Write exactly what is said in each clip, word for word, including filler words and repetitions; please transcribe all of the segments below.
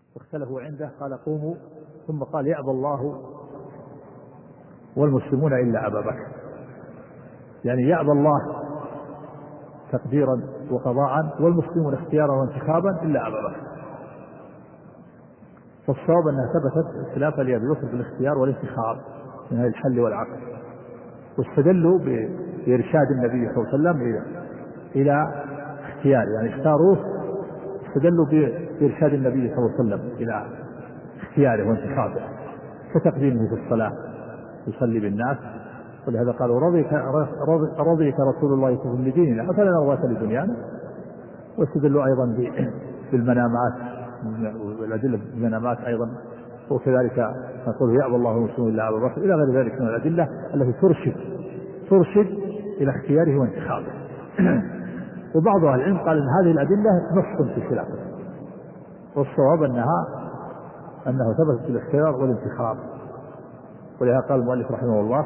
واختلفوا عنده قال قوموا، ثم قال يأبى الله والمسلمون إلا أبا بكر، يعني يأبى الله تقديرا وقضاء والمسلمون اختيارا وانتخابا إلا أبا بكر. فالصواب أنها ثبتت خلافا لأبي بكر بالاختيار والانتخاب من هذا الحل والعقل، واستدلوا بإرشاد النبي صلى الله عليه وسلم إلى إلى اختيار، يعني اختاروه، استدلوا بإرشاد النبي صلى الله عليه وسلم إلى اختياره وانتخابه كتقديمه في الصلاة يصلي بالناس، ولهذا قالوا رضيك رضيك رسول الله صلى الله عليه وسلم لديننا أفلا نرضاك لدنيانا. واستدلوا أيضا بالمنامات والأدلة بالمنامات أيضا، وكذلك نقول يأبى الله والمسلمون إلا أبا بكر إلى غير ذلك من الأدلة التي ترشد ترشد إلى اختياره وانتخابه. وبعض أهل العلم قال إن هذه الأدلة نص في خلافه، والصواب أنها أنه ثبت الاختيار والانتخاب. ولهذا قال المؤلف رحمه الله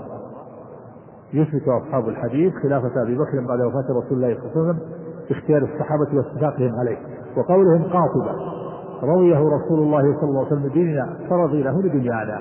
يثبت أصحاب الحديث خلافة أبي بكر بعد وفاة رسول الله صلى الله عليه وسلم باختيار الصحابة واتفاقهم عليه، وقولهم قاطبة رويه رسول الله صلى الله عليه وسلم ديننا فرضي له لدنيانا،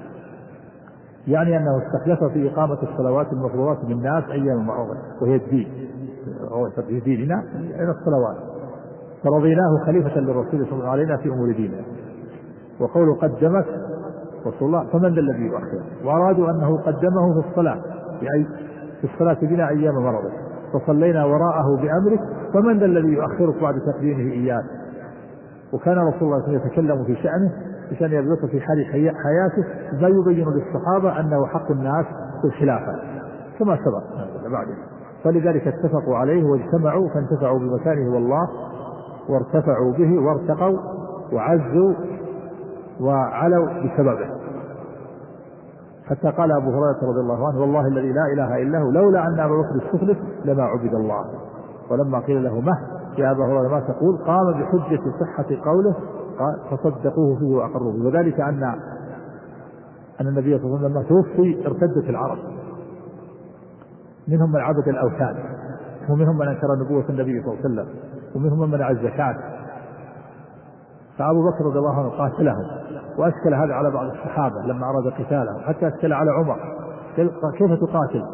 يعني أنه استخلف في إقامة الصلوات المفروضات بالناس أيام المعروضة وهي الدين في ديننا إلى الصلوات، فرضيناه خليفة للرسول صلى الله عليه وسلم علينا في أمور ديننا. وقوله قدمت رسول الله فمن ذا الذي يؤخره، وأرادوا أنه قدمه في الصلاة يعني في الصلاة بنا أيام مرضه فصلينا وراءه بأمره فمن ذا الذي يؤخرك بعد تقديمه إياه. وكان رسول الله صلى الله عليه وسلم يتكلم في شأنه في شأن أبي بكر في حال حياته ما يبين للصحابة أنه حق الناس في الخلافة كما سبق بعده، فلذلك اتفقوا عليه واجتمعوا فانتفعوا بمكانه والله وارتفعوا به وارتقوا وعزوا وعلوا بسببه، حتى قال أبو هريرة رضي الله عنه والله الذي لا إله إلا هو لولا أن أبا بكر استخلف لما عبد الله. ولما قيل له مه يا أبا هريرة ما تقول قام بحجة صحة قوله فصدقوه فيه وأقروه به، وذلك أن أن النبي صلى الله عليه وسلم لما توفي ارتدت العرب، منهم من عبد الأوثان ومنهم من أنكر نبوة النبي صلى الله عليه وسلم ومنهم من منع الزكاة، فأبو بكر رضي الله عنه قاتلهم وأشكل هذا على بعض الصحابة لما أراد قتاله، حتى أشكل على عمر كيف تقاتل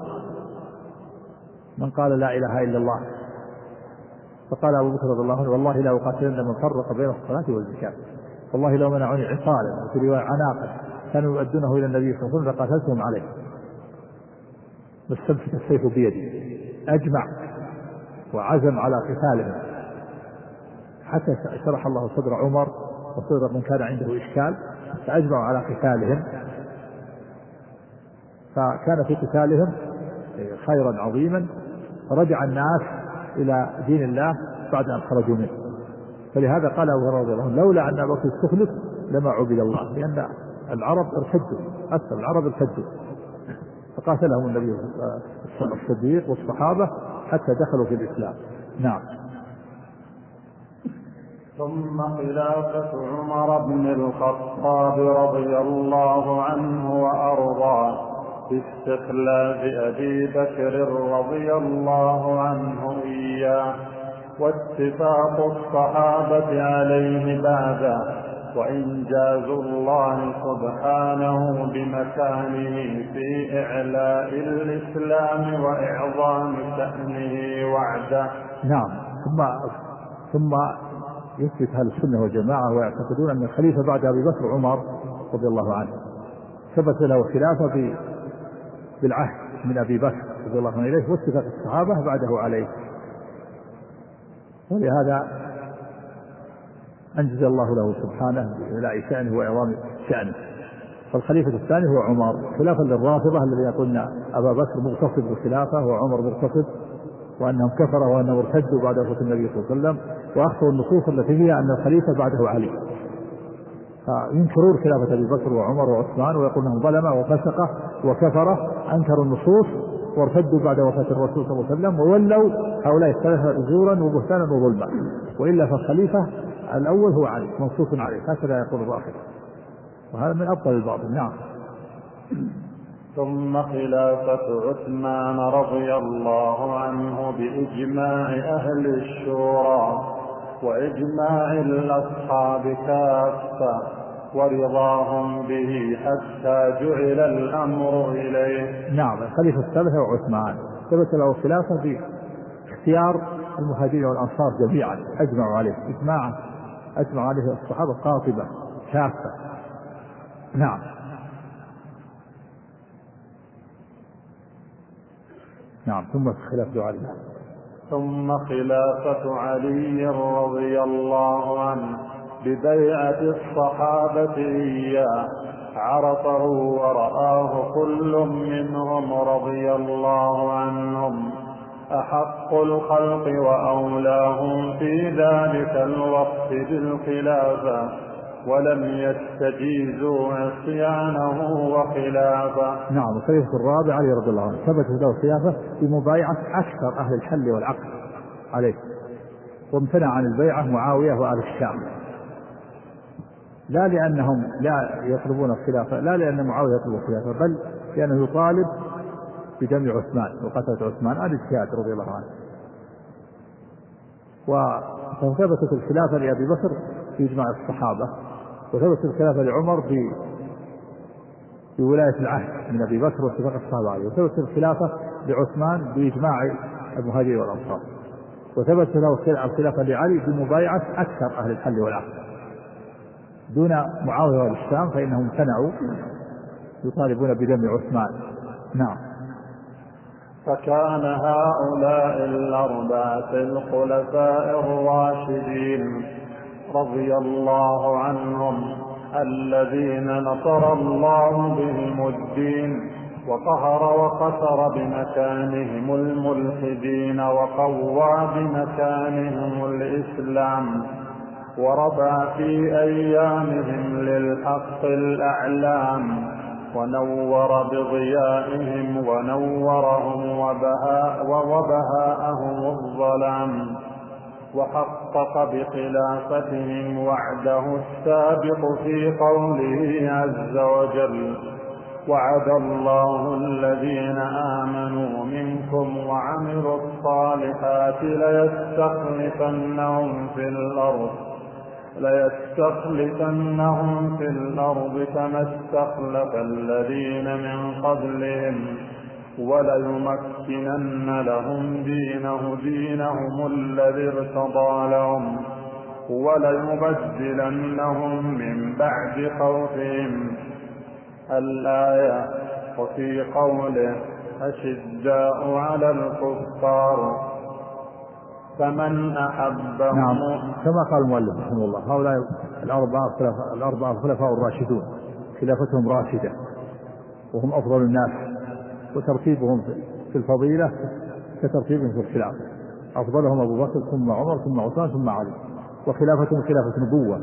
من قال لا إله إلا الله، فقال أبو بكر رضي الله عنه والله لا أقاتلن من فرق بين الصلاة والزكاة، والله لو منعوني عقالا وفي رواية عناقا كانوا يؤدونه إلى النبي صلى الله عليه وسلم لقاتلتهم عليه، واستمسك السيف بيدي، أجمع وعزم على قتالهم حتى شرح الله صدر عمر وصدر من كان عنده إشكال فأجمعوا على قتالهم، فكان في قتالهم خيرا عظيما، فرجع الناس إلى دين الله بعد أن خرجوا منه. فلهذا قال أبو هريرة رضي الله عنه لولا أن أبا بكر استخلف لما عبد الله، لأن العرب ارتدوا أكثر العرب ارتدوا فقاتلهم النبي الصديق والصحابة حتى دخلوا في الإسلام. نعم. ثم خلافة عمر بن الخطاب رضي الله عنه وأرضاه باستخلاف أبي بكر رضي الله عنه إياه، واتفاق الصحابة عليه بعده، وإنجاز الله سبحانه بمكانه في إعلاء الإسلام وإعظام شأنه وعده. نعم. ثم ثم يثبت أهل السنة والجماعة ويعتقدون أن الخليفة بعد أبي بكر عمر رضي الله عنه، ثبت له خلافة بالعهد من أبي بكر رضي الله عنه إليه، واتفق الصحابة بعده عليه، ولهذا أنجز الله له سبحانه بإعلاء شأنه وإعظام شأنه. فالخليفة الثاني هو عمر، خلافا للرافضة الذين يقولون أبا بكر مغتصب بالخلافة وعمر مغتصب وأنهم كفروا وأنهم ارتدوا بعد وفاة النبي صلى الله عليه وسلم، وأخطأوا النصوص التي فيها أن الخليفة بعده علي، فينكرون خلافة أبي بكر وعمر وعثمان ويقولون أنهم ظلمة وفسقة وكفرة، أنكروا النصوص وارتدوا بعد وفاة الرسول صلى الله عليه وسلم وولوا هؤلاء الثلاثة زورا وبهتانا وظلما، وإلا فالخليفة الأول هو علي منصوص عليه، هكذا يقول الرافضة، وهذا من أبطل الباطل. نعم. ثم خلافة عثمان رضي الله عنه بإجماع أهل الشورى وإجماع الأصحاب كافة ورضاهم به حتى جعل الأمر إليه. نعم. الخليفة الثالث هو عثمان، ثبت له خلافة في اختيار المهاجرين والأنصار جميعا، أجمعوا عليه إجماعا، أجمع عليه الصحابة قاطبة كافة. نعم. نعم. ثم خلافة علي ثم خلافة علي رضي الله عنه ببيعة الصحابة إياه عرفه ورآه كل منهم رضي الله عنهم أحق الخلق وأولاهم في ذلك الوقت بالخلافة، ولم يستجيزوا عصيانه وخلافه. نعم. الخليفة الرابع علي رضي الله عنه ثبت له الخلافة بمبايعة أكثر أهل الحل والعقد عليه، وامتنع عن البيعة معاوية وآل الشام، لا لأنهم لا يطلبون الخلافة، لا لأن معاوية يطلب الخلافة، بل لأنه يطالب بدم عثمان وقتلة عثمان آل الشهاد رضي الله عنه. وثبتت الخلافة لأبي بكر في إجماع الصحابة، وثبتت الخلافة لعمر في بولاية العهد من أبي بكر واتفاق الصحابة عليه، وثبتت الخلافة لعثمان بإجماع المهاجرين والأنصار، وثبت له الخلافة لعلي بمبايعة أكثر أهل الحل والعقد دون معاوية والشام، فإنهم امتنعوا يطالبون بدم عثمان. نعم. فكان هؤلاء الأربعة الخلفاء الراشدين رضي الله عنهم الذين نصر الله بهم الدين وقهر وقصر بمكانهم الملحدين وقوى بمكانهم الإسلام ورفع في أيامهم للحق الأعلام ونور بضيائهم ونورهم وبهاء وبهاءهم الظلام، وحقق بخلافتهم وعده السابق في قوله عز وجل: وعد الله الذين آمنوا منكم وعملوا الصالحات ليستخلفنهم في الأرض ليستخلفنهم في الأرض كما استخلف الذين من قبلهم وليمكنن لهم دينه دينهم الذي ارتضى لهم وليبدلنهم من بعد خوفهم. الآية. وفي قوله: أشداء على الكفار فمن أحبهم. نعم. كما قال المؤلف رحمه الله، هؤلاء الأربعة الأربعة الخلفاء الراشدون خلافتهم راشدة وهم أفضل الناس، وترتيبهم في الفضيلة كترتيبهم في الخلافة، أفضلهم أبو بكر ثم عمر ثم عثمان ثم علي، وخلافتهم خلافة نبوة،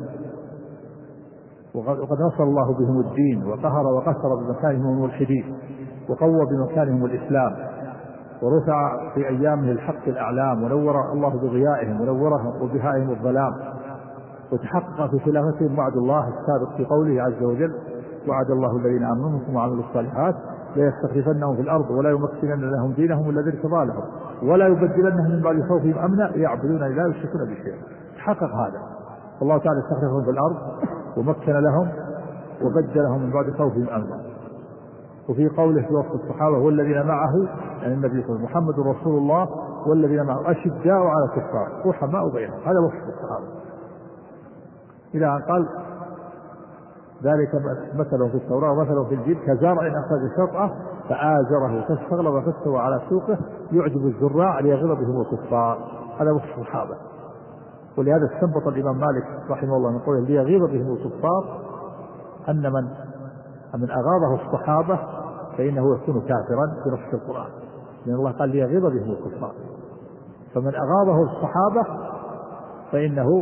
وقد نصر الله بهم الدين وقهر وقصر بمكانهم الملحدين وقوى بمكانهم الإسلام، ورفع في أيامه الحق الأعلام ونور الله بضيائهم ونوره وبهائهم الظلام، وتحقق في خلافتهم وعد الله السابق في قوله عز وجل: وعد الله الذين آمنوا منكم وعملوا الصالحات ليستخلفنهم في الأرض ولا يمكنن لهم دينهم الذي ارتضى لهم ولا يبدلنهم من بعد خوفهم أمنا يعبدونني لا يشركون بي شيئا. تحقق هذا، الله تعالى استخلفهم في الأرض ومكن لهم وبدلهم من بعد خوفهم أمنا. وفي قوله في وصف الصحابة: والذين معه، يعني النبي صلى الله عليه وسلم محمد رسول الله والذين معه أشداء على الكفار رحماء بينهم، هذا وصف الصحابة. إلى أن قال: ذلك مثله في التوراة ومثله في الإنجيل كزارع أخرج شطأه فآزره فاستغلظ فاستوى على سوقه يعجب الزراع ليغيظ بهم الكفار، هذا وصف الصحابة. ولهذا استنبط الإمام مالك رحمه الله من قوله ليغيظ بهم الكفار أن من من أغاظه الصحابة فإنه يكون كافرا في نص القرآن، لأن الله قال ليغيظ بهم الكفار، فمن أغاظه الصحابة فإنه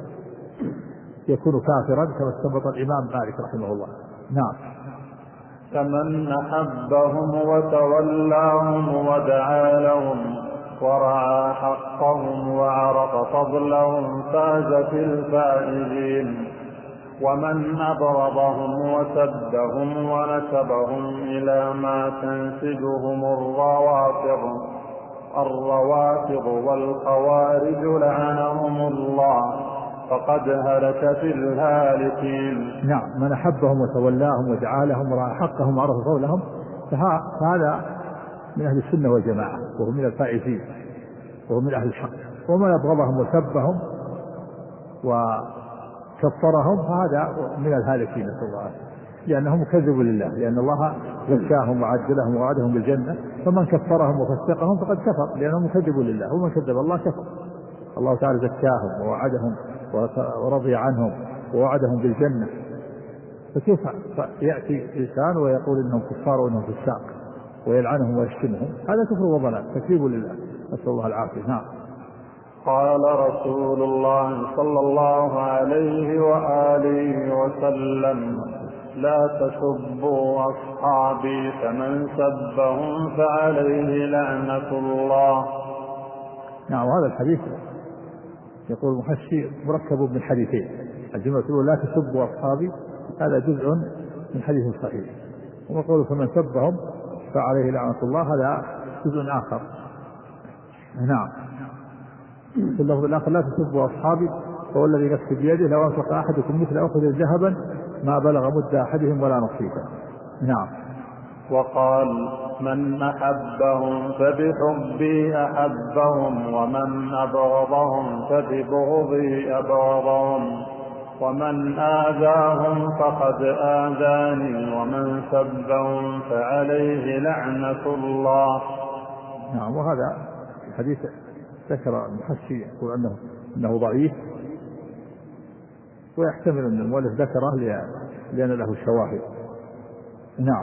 يكون كافرا كما استنبط الإمام مالك رحمه الله. نعم. فمن أحبهم وتولاهم ودعا لهم ورعى حقهم وعرف فضلهم فاز في الفائزين، ومن أبغضهم وسدهم ونسبهم إلى ما تنسبهم الروافض الروافض والخوارج لعنهم الله فقد هلك في الهالكين. نعم، من أحبهم وتولاهم وجعلهم ورأى حقهم وعرف قولهم فهذا من أهل السنة والجماعة وهم من الفائزين وهم من أهل الحق. ومن أبغضهم وسبهم وكفرهم فهذا من الهالكين نسأل الله العافية، لأنهم كذبوا لله، لأن الله زكاهم وعدلهم ووعدهم بالجنة، فمن كفرهم وفسقهم فقد كفر لأنهم كذبوا لله، ومن كذب الله كفر. الله تعالى زكاهم ووعدهم ورضي عنهم ووعدهم بالجنة، فكيف يأتي إنسان ويقول إنهم كفار وإنهم فساق ويلعنهم ويشتمهم؟ هذا كفر وضلال تكذيب لله، نسأل الله العافية. نعم. قال رسول الله صلى الله عليه وآله وسلم: لا تسبوا أصحابي فمن سبهم فعليه لعنة الله. نعم، وهذا الحديث يقول المحشي مركب من حديثين. الجملة الأولى لا تسبوا أصحابي هذا جزء من حديث صحيح، وقوله فمن سبهم فعليه لعنة الله هذا جزء آخر. نعم. في اللفظ الآخر لا تسبوا أصحابي فهو الذي نفسي بيده لو أنفق أحدكم مثل أخذ ذهبا ما بلغ مد أحدهم ولا نصيبا. نعم. وقال: من أحبهم فبحبي أحبهم ومن أبغضهم فببغضي أبغضهم ومن آذاهم فقد آذاني ومن سبهم فعليه لعنة الله. نعم. وهذا الحديث ذكر المحشي يقول أنه, أنه ضعيف، ويحتمل أن المؤلف ذكره لأن له شواهد. نعم.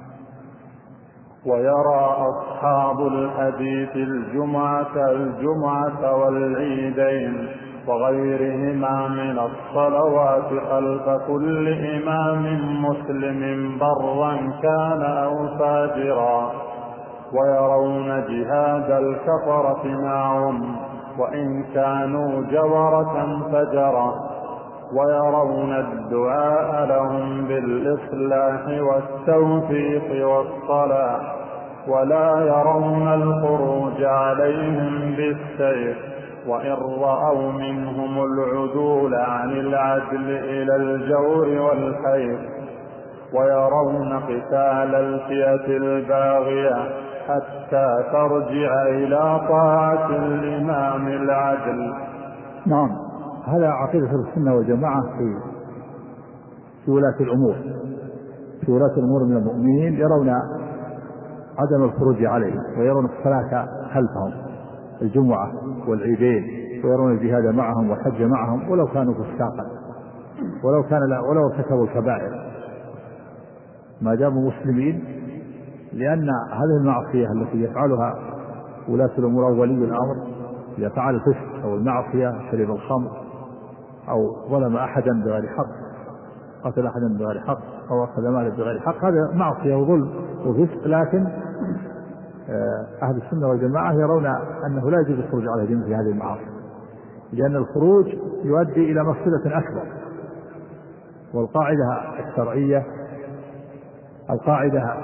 ويرى أصحاب الحديث الجمعة الجمعة والعيدين وغيرهما من الصلوات خلف كل إمام مسلم برا كان أو فاجرا، ويرون جهاد الكفرة معهم وإن كانوا جورة فجرا، ويرون الدعاء لهم بالإصلاح والتوفيق والصلاح، ولا يرون الخروج عليهم بالسيف، وإن رأوا منهم العدول عن العدل إلى الجور والحيف، ويرون قتال الفئة الباغية حتى ترجع إلى طاعة الإمام العدل. نعم. هذا عقيدة السنة والجماعة في في ولاة الأمور في ولاة الأمور من المؤمنين، يرون عدم الخروج عليهم ويرون الصلاة خلفهم الجمعة والعيدين، ويرون الجهاد معهم والحج معهم ولو كانوا فساقا ولو كان ولو ارتكبوا الكبائر ما داموا مسلمين، لأن هذه المعصية التي يفعلها ولاة الأمور أو ولي الأمر إذا فعل الفسق أو المعصية شرب الخمر أو ظلم أحدا بغير حق، قتل أحدا بغير حق أو أخذ مالا بغير حق، هذا معصية وظلم وفسق. لكن أهل السنة والجماعة يرون أنه لا يجوز الخروج عليهم في هذه المعاصي، لأن الخروج يؤدي إلى مفسدة أكبر. والقاعدة الشرعية القاعدة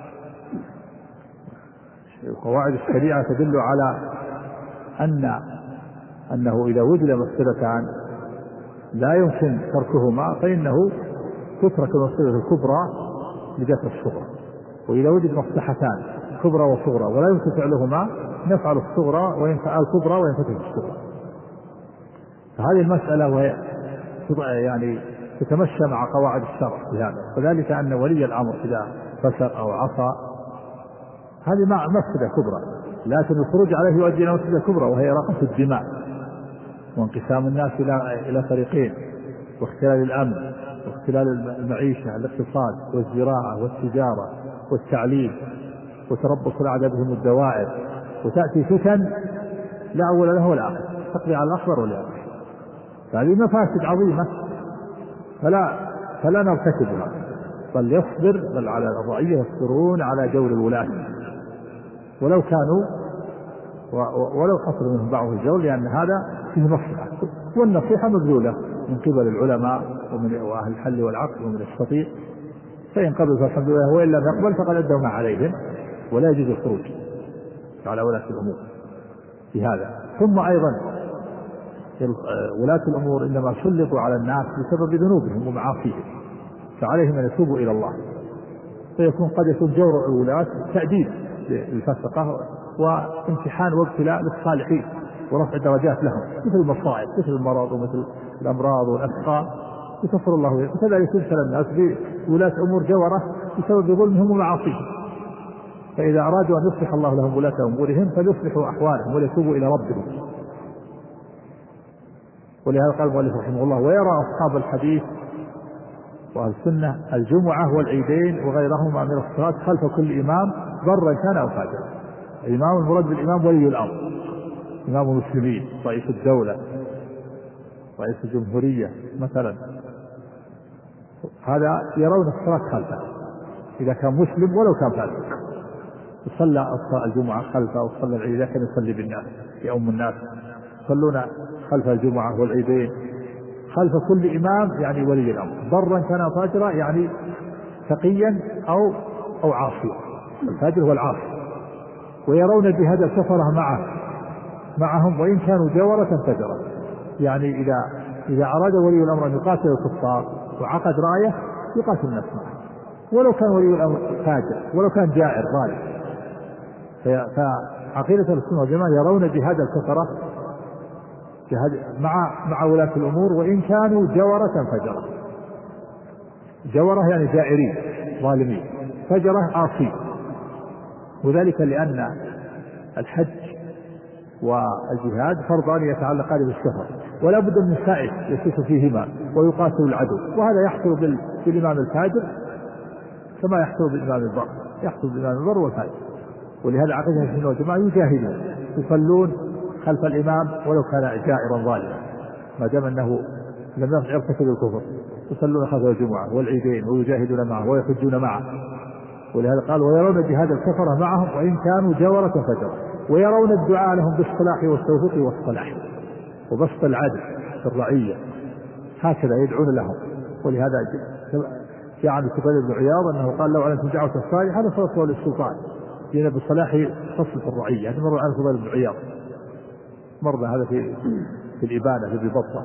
قواعد الشريعة تدل على أن أنه إذا وجد مفسدتان لا يمكن تركهما فإنه تترك المفسدة الكبرى لدفع الصغرى، وإذا وجد مصلحتان كبرى وصغرى ولا يمكن فعلهما نفعل الصغرى وينفع الكبرى وينفتح الصغرى. فهذه المسألة وهي يعني تتمشى مع قواعد الشرع في هذا، وذلك أن ولي الأمر إذا فسق أو عصى هذه مع مفسدة كبرى، لكن الخروج عليه يؤدي إلى مفسدة كبرى وهي إراقة الدماء وانقسام الناس إلى إلى فريقين واختلال الأمن واختلال المعيشة الاقتصاد والزراعة والتجارة والتعليم وتربص الأعداء بهم الدوائر، وتأتي فتن لا أول له ولا آخر تقضي على الأخضر واليابس. فهذه مفاسد عظيمة فلا فلا نرتكبها، بل يصبر بل على الرعية يصبرون على جور الولاة ولو كانوا ولو حصل منهم بعض الجور، لأن هذا فيه مصلحة، والنصيحة مبذولة من قبل العلماء ومن وأهل الحل والعقل ومن الشطيء، فإن قبل فالحمد لله وإن لم يقبل فقد أدوا ما عليهم ولا يجوز الخروج. على ولاة الأمور في هذا. ثم أيضا ولاة الأمور إنما سلطوا على الناس بسبب ذنوبهم ومعاصيهم، فعليهم أن يتوبوا إلى الله. فيكون قد يكون جور الولاة تأديب للفسقة وامتحان وابتلاء للصالحين ورفع درجات لهم، مثل المصائب مثل المرض ومثل الأمراض والأسقام يكفر الله. فكذلك يبتلى الناس بولاة أمور جورة بسبب ظلمهم ومعاصيهم، فإذا أرادوا أن يصلح الله لهم ولاة أمورهم فليصلحوا أحوالهم وليتوبوا إلى ربهم. ولهذا قال المؤلف رحمه الله: ويرى أصحاب الحديث وأهل السنة الجمعة والعيدين وغيرهما من الصلاة خلف كل إمام برا كان أو فاجرا. الإمام المراد بالإمام ولي الأمر، إمام المسلمين، رئيس الدولة، رئيس الجمهورية مثلا، هذا يرون الصلاة خلفه إذا كان مسلم ولو كان فاسق. يصلى الجمعة خلفه وصلى العيد إذا كان يصلي بالناس يؤم الناس، يصلون خلف الجمعة والعيدين خلف كل إمام يعني ولي الأمر برا كان فاجرا، يعني تقيا أو أو عاصيا. الفاجر هو العاصي. ويرون الجهاد الكفرة معه معهم وإن كانوا جورة فجرة، يعني إذا إذا أراد ولي الأمر أن يقاتل الكفار وعقد راية يقاتل الناس معه ولو كان ولي الأمر فاجر ولو كان جائر ظالم. فعقيدة السنة والجماعة يرون جهاد الكفرة جهاد مع مع ولاة الأمور وإن كانوا جورة فجرة. جورة يعني جائرين ظالمين، فجرة عاصي. وذلك لأن الحج والجهاد فرضان يتعلقان بالسفر، ولا بد من سائر يسوس فيهما ويقاتل العدو، وهذا يحصل بالإمام الفاجر كما يحصل بالإمام البر، يحصل بالإمام البر والفاجر. ولهذا عقيدة السنة والجماعة يجاهدون يصلون خلف الإمام ولو كان جائرا ظالما، ما دام أنه لم يرتكب الكفر، يصلون خلف الجمعة والعيدين ويجاهدون معه ويحجون معه. ولهذا قال: ويرون جهاد الكفرة معهم وإن كانوا جورة فجرة. ويرون الدعاء لهم بالصلاح والتوفيق والصلاح وبسط العدل في الرعية، هكذا يدعون لهم. ولهذا جاء عن الفضيل بن عياض أنه قال: لو علمتم دعوة الصالحة لصلته للسلطان، لأن بالصلاح فصل في الرعية. هذا مر عن الفضيل بن عياض، مر هذا في في الإبانة في البطة.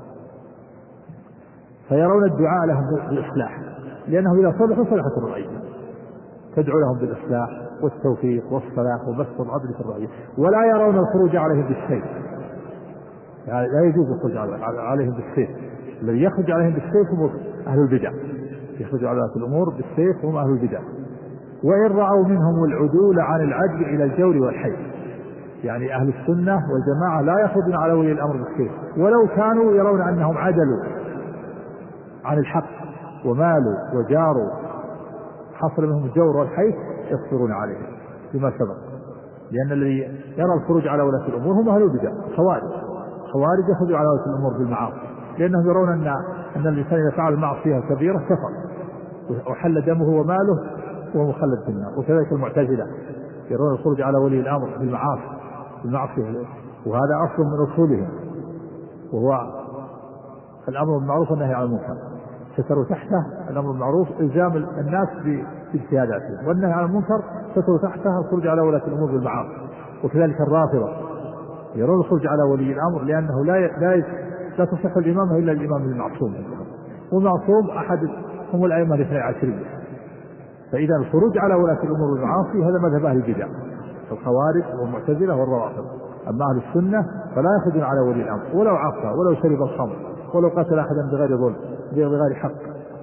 فيرون الدعاء لهم بالإصلاح لأنه إذا صلحوا صلحت الرعية، تدعو لهم بالإصلاح والتوفيق والصلاح وبسط العدل في الرعية. ولا يرون الخروج عليهم بالسيف، يعني لا يجوز الخروج عليهم بالسيف. الذي يخرج عليهم بالسيف هم أهل البدع، يخرج على الأمور بالسيف هم أهل البدع. وإن رأوا منهم العدول عن العدل إلى الجور والحيف، يعني أهل السنة والجماعة لا يخرجون على ولي الأمر بالسيف ولو كانوا يرون أنهم عدلوا عن الحق ومالوا وجاروا، حصل منهم الجور والحيف، يصبرون عليه بما سبق. لأن الذي يرى الخروج على ولاة الأمور هم أهل البدع، خوارج. خوارج يخرجوا على ولاة الأمور بالمعاصي، لأنهم يرون أن أن الإنسان إذا فعل معصية كبيرة كفر وحل دمه وماله وهو مخلد في النار. وكذلك المعتزلة يرون الخروج على ولي الأمر بالمعاصي بالمعصية، وهذا أصل من أصولهم، وهو الأمر بالمعروف والنهي عن المنكر. ستروا تحته الأمر بالمعروف إلزام الناس باجتهاداتهم، والنهي عن المنكر ستروا تحته الخروج على ولاة الأمور بالمعاصي. وكذلك الرافضة يرون الخروج على ولي الأمر لأنه لا لا لا تصح الإمامة إلا الإمام المعصوم، والمعصوم أحد هم الأئمة الاثني عشرية. فإذا الخروج على ولاة الأمور بالمعاصي هذا مذهب أهل البدع، الخوارج والمعتزلة والروافض. أما أهل السنة فلا يخرجون على ولي الأمر ولو عصى ولو شرب الخمر ولو قتل أحدا بغير ظلم بغير حق،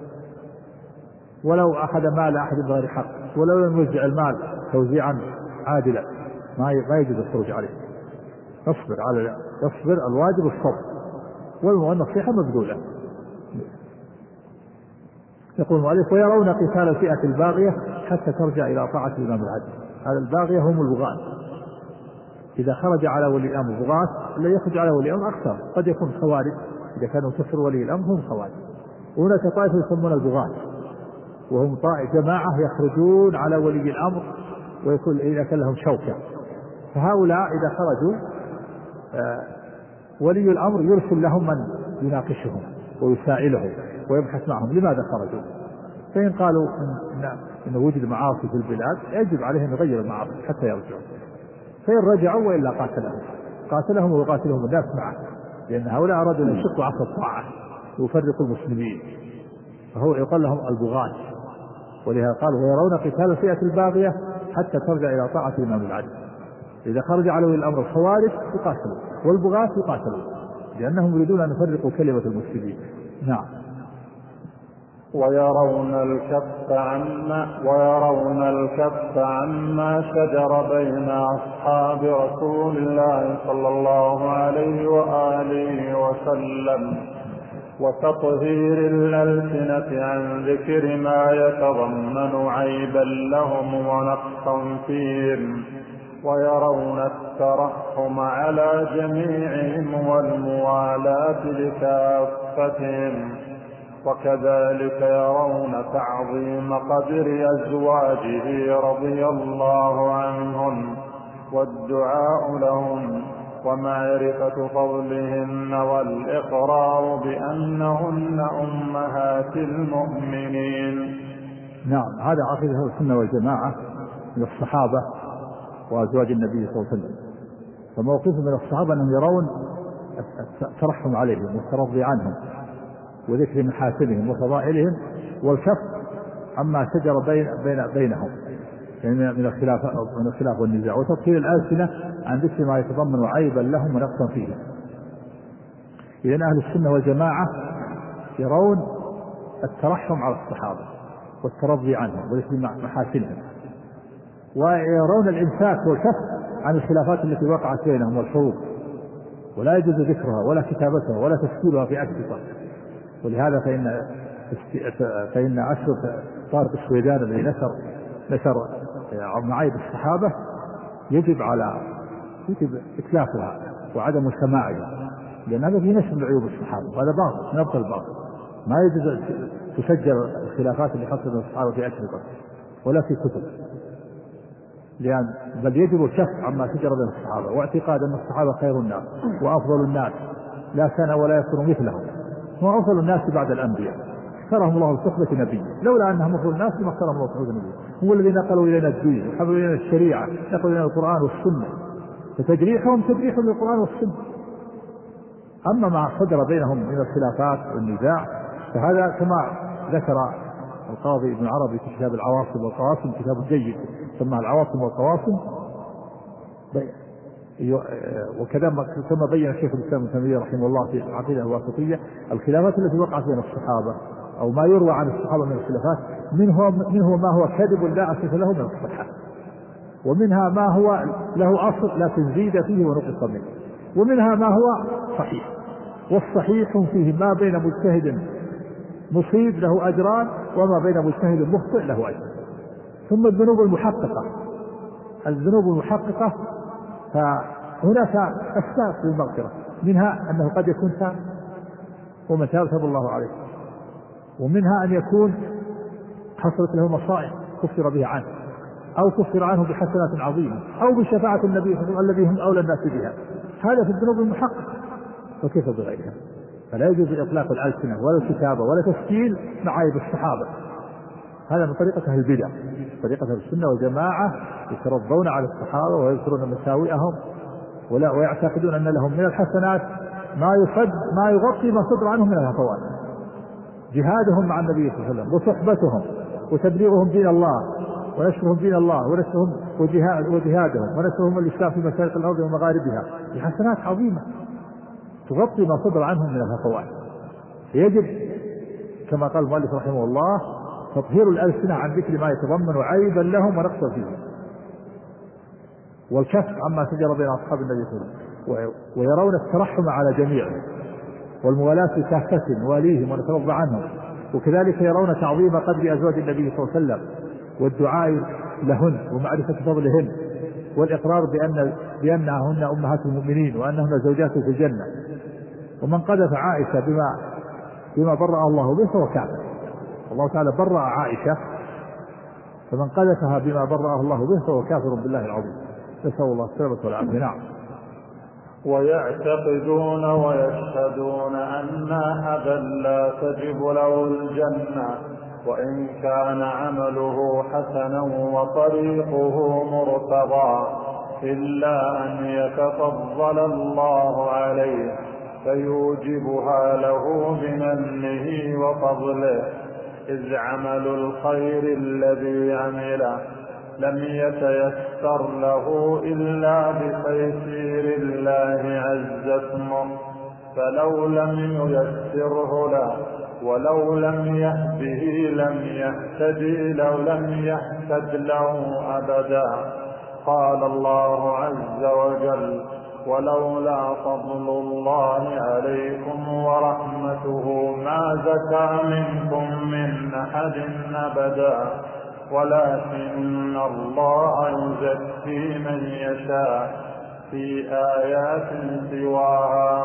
ولو أخذ مال أحد بغير حق، ولو لم يوزع المال توزيعا عادلا، ما يجوز الخروج عليه. يصبر على يصبر الواجب الصبر والنصيحة مبذولة. يقول المؤلف: ويرون قتال الفئة الباغية حتى ترجع إلى طاعة الإمام العدل. هذا الباغية هم البغاة، إذا خرج على ولي الأمر بغاة لا يخرج على ولي الأمر أكثر، قد يكون خوارج إذا كانوا كفر ولي الأمر هم خوارج. وهناك طائفة يسمون البغاة وهم طائفة جماعة يخرجون على ولي الأمر ويكون إذا كان لهم شوكة، فهؤلاء إذا خرجوا آه ولي الأمر يرسل لهم من يناقشهم ويسائلهم ويبحث معهم لماذا خرجوا. فإن قالوا إن, إن وجد معاصي في البلاد يجب عليهم يغير المعاصي حتى يرجعوا. فإن رجعوا وإلا قاتلهم قاتلهم ويقاتلهم الناس معه، لأن هؤلاء أرادوا أن يشقوا عصا الطاعة ويفرقوا المسلمين، فهو يقال لهم البغاة. ولهذا قال ويرون قتال الفئة الباغية حتى ترجع إلى طاعة الإمام العدل. إذا خرج على ولي الأمر الخوارج يقاتلوا والبغاة يقاتلوا، لأنهم يريدون أن يفرقوا كلمة المسلمين. نعم. ويرون الكف عما ويرون الكف عما شجر بين أصحاب رسول الله صلى الله عليه وآله وسلم، وتطهير الألسنة عن ذكر ما يتضمن عيبا لهم ونقصا فيهم، ويرون الترحم على جميعهم والموالاة لكافتهم، وكذلك يرون تعظيم قدر أزواجه رضي الله عنهم والدعاء لهم ومعرفة فضلهن والإقرار بأنهن أمهات المؤمنين. نعم، هذا عقيدة أهل السنة والجماعة من الصحابة وأزواج النبي صلى الله عليه وسلم. فموقفهم من الصحابة أنهم يرون الترحم عليهم والترضي عنهم وذكر محاسنهم وفضائلهم والكف عما شجر بين بين بينهم من الخلاف من الخلاف والنزاع، وتطهير الألسنة عن ذكر ما يتضمن عيبا لهم ونقصا فيه. إذن أهل السنة والجماعة يرون الترحم على الصحابة والترضي عنهم وذكر محاسنهم، ويرون الإمساك والكف عن الخلافات التي وقعت بينهم والحروب، ولا يجوز ذكرها ولا كتابتها ولا تسجيلها في أكتفة. ولهذا فإن فإن أشرف طارق السويدان الذي نشر نشر معايب الصحابة يجب على يجب إتلافها وعدم سماعها، لأن هذا في نشر عيوب الصحابة، وهذا باطل نبط الباطل. ما يجوز تسجل الخلافات اللي حصلت من الصحابة في أشرطة ولا في كتب، لأن بل يجب الكف عما شجر بين الصحابة، واعتقاد أن الصحابة خير الناس وأفضل الناس لا كان ولا يكون مثلهم، هم أفضل الناس بعد الأنبياء، اختارهم الله لصحبة نبيه، لولا أنهم أفضل الناس ما اختارهم الله لصحبة نبيه. هم الذين نقلوا إلينا الدين وحملوا إلينا الشريعة، نقلوا إلينا القرآن والسنة، فتجريحهم تجريح للقرآن والسنة. أما ما صدر بينهم من الخلافات والنزاع فهذا كما ذكر القاضي ابن عربي في كتاب العواصم والقواسم، كتاب جيد سماه العواصم والقواسم، وكذا كما بين الشيخ الإسلام ابن تيمية رحمه الله في العقيدة الواسطية الخلافات التي وقعت بين الصحابة أو ما يروى عن الصحابة من الخلافات، منه منه ما هو كذب لا أصل له من الصحة، ومنها ما هو له أصل لكن زيد فيه ونقص منه، ومنها ما هو صحيح، والصحيح فيه ما بين مجتهد مصيب له أجران وما بين مجتهد مخطئ له أجر. ثم الذنوب المحققة الذنوب المحققة فهناك أسباب للمغفرة، منها أنه قد يكون تاب ومن تاب تاب الله عليه، ومنها أن يكون حصلت له مصائب كفر به عنه أو كفر عنه بحسنات عظيمة أو بشفاعة النبي صلى الله عليه وسلم الذي هم أولى الناس بها، هذا في الذنوب المحققة، وكيف بغيرها؟ فلا يجوز إطلاق الألسنة ولا الكتابة ولا تسجيل معايب الصحابة، هذا من طريقة أهل البدع. طريقة أهل السنة والجماعة يترضون على الصحابة ويذكرون مساوئهم ولا ويعتقدون أن لهم من الحسنات ما يصد ما يغطي ما صدر عنهم من الهفوات، جهادهم مع النبي صلى الله عليه وسلم وصحبتهم وتبليغهم دين الله ونشرهم دين الله ونشرهم وجهادهم ونشرهم الإسلام في مشارق الأرض ومغاربها، بحسنات عظيمة تغطي ما صدر عنهم من الهفوات. يجب كما قال المؤلف رحمه الله تطهير الألسنة عن ذكر ما يتضمن عيبا لهم ونقصا فيه، والكف عما شجر بين أصحاب النبي صلى الله عليه وسلم، ويرون الترحم على جميعهم والموالاة كافتهم واليهم ونترضى عنهم، وكذلك يرون تعظيم قدر أزواج النبي صلى الله عليه وسلم والدعاء لهن ومعرفة فضلهن والإقرار بأن بأنهن أمهات المؤمنين وأنهن زوجات في الجنة. ومن قذف عائشة بما بما برأ الله به فهو كافر، الله تعالى برأ عائشة، فمن قذفها بما برأه الله به فهو كافر بالله العظيم، نسأل الله السلامة والعافية. نعم. ويعتقدون ويشهدون أن أحدا لا تجب له الجنة وإن كان عمله حسنا وطريقه مرتضى، إلا أن يتفضل الله عليه فيوجبها له بمنه وفضله، إذ عمل الخير الذي عمله لم يتيسر له إلا بتيسير الله عز اسمه، فلو لم ييسره له ولو لم يهده لم يهتدي لو لم يهتد له أبدا. قال الله عز وجل: ولولا فضل الله عليكم ورحمته ما زكى منكم من أحد أبدا ولكن الله يزكي من يشاء في آيات سواها.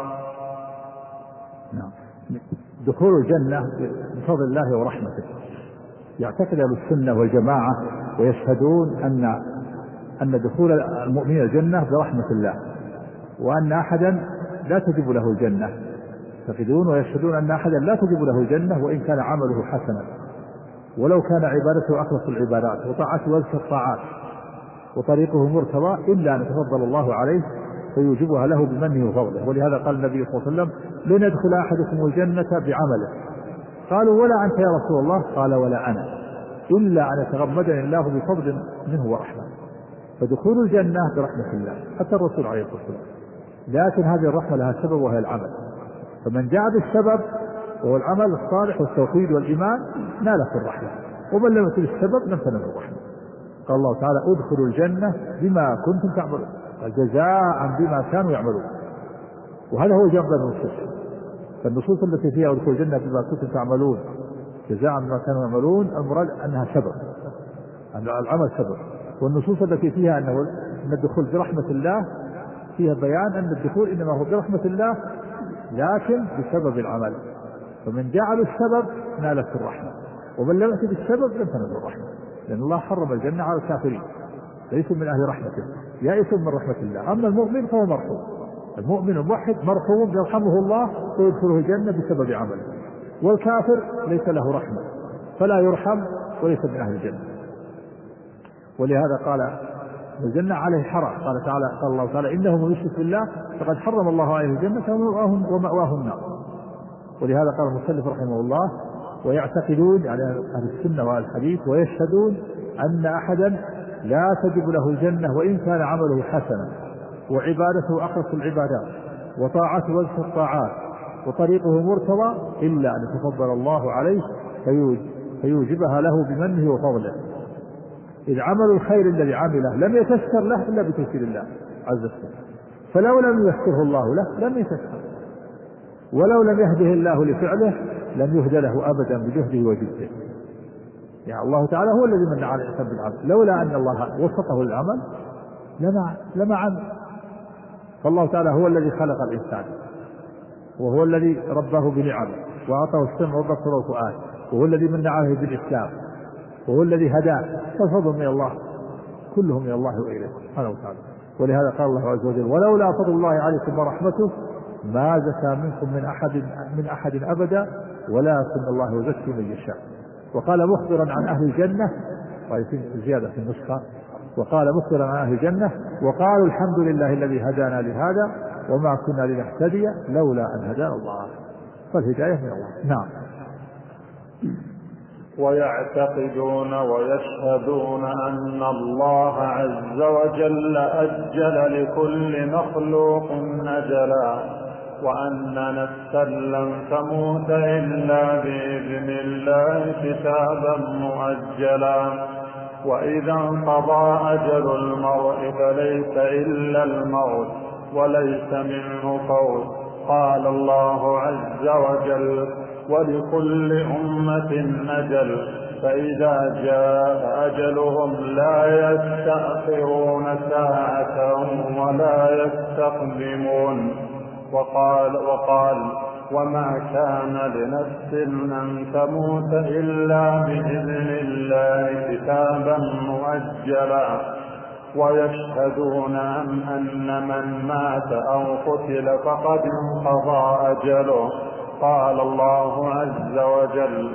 دخول الجنة بفضل الله ورحمته. يعتقد أهل السنة والجماعة ويشهدون أن أن دخول المؤمنين الجنة برحمة الله، وأن أحدا لا تجب له الجنة. يعتقدون ويشهدون أن أحدا لا تجب له الجنة وإن كان عمله حسنا، ولو كان عبادته أخلص العبادات وطاعته وأزكى الطاعات وطريقه مرتضى، إلا أن يتفضل الله عليه فيوجبها له بمنه وفضله. ولهذا قال النبي صلى الله عليه وسلم: لن يدخل أحدكم الجنة بعمله. قالوا: ولا أنت يا رسول الله؟ قال: ولا أنا، إلا أن يتغمدني الله بفضل منه ورحمة. فدخول الجنة برحمة الله، حتى الرسول عليه الصلاة والسلام. لكن هذه الرحمة لها سبب وهي العمل، فمن جاء بالسبب وهو العمل الصالح والتوحيد والإيمان نال في الرحمة، ومن لم يكن السبب لم تنل الرحمة. قال الله تعالى: ادخلوا الجنة بما كنتم تعملون، جزاء بما كانوا يعملون. وهذا هو جنب النصوص. فالنصوص التي فيها ادخلوا الجنة بما كنتم تعملون جزاء بما كانوا يعملون، المراد أنها سبب، أن العمل سبب. والنصوص التي فيها أنه أن الدخول برحمة الله فيها بيان أن الدخول إنما هو برحمة الله لكن بسبب العمل، فمن جعل السبب نالت الرحمة، ومن لم يأتي بالسبب لم تنال الرحمة، لأن الله حرم الجنة على الكافرين، ليسوا من أهل رحمته، يائسوا من رحمة الله. أما المؤمن فهو مرحوم، المؤمن الموحد مرحوم يرحمه الله ويدخله الجنة بسبب عمله، والكافر ليس له رحمة فلا يرحم وليس من أهل الجنة. ولهذا قال الجنة عليه حرام، قال تعالى قال الله تعالى: إنه من يشرك بالله فقد حرم الله عليه الجنة ومأواه النار. ولهذا قال المصنف رحمه الله: ويعتقدون يعني أهل السنة والحديث ويشهدون أن أحدا لا تجب له الجنة وإن كان عمله حسنا وعبادته أخلص العبادات وطاعته وأزكى الطاعات وطريقه مرتضى، إلا أن يتفضل الله عليه فيوجبها له بمنه وفضله، إذ عمل الخير الذي عمله لم يتيسر له إلا بتيسير الله عز وجل، فلو لم ييسره الله له لم يتيسر، ولو لم يهده الله لفعله لم يهد له أبدا بجهده وجده. يعني الله تعالى هو الذي من على الإنسان بالعمل، لولا أن الله وفقه للعمل لما لما عمل. فالله تعالى هو الذي خلق الإنسان، وهو الذي رباه بنعمه وأعطاه السمع والبصر والفؤاد، وهو الذي من عليه بالإسلام، وهو الذي هداه، فالفضل من الله، كلهم من الله وإليه سبحانه وتعالى. ولهذا قال الله عز وجل: ولولا فضل الله عليكم ورحمته ما زكى منكم من أحد من أحد أبدا ولكن الله يزكي من يشاء. وقال مخبرا عن أهل الجنة، وفي زيادة في النسخة: وقال مخبرا عن أهل الجنة: وقالوا الحمد لله الذي هدانا لهذا وما كنا لنهتدي لولا أن هدانا الله. فالهداية من الله. نعم. ويعتقدون ويشهدون أن الله عز وجل أجل لكل مخلوق أجلا، وأن نفسا لن تموت إلا بإذن الله كتابا مؤجلا، وإذا انقضى أجل المرء فليس إلا الموت وليس منه فوت. قال الله عز وجل: ولكل أمة أجل فإذا جاء أجلهم لا يستأخرون ساعة ولا يستقدمون. وقال, وقال وما كان لنفس أن تموت إلا بإذن الله كتابا مؤجلا. ويشهدون أن من مات أو قتل فقد انقضى أجله. قال الله عز وجل: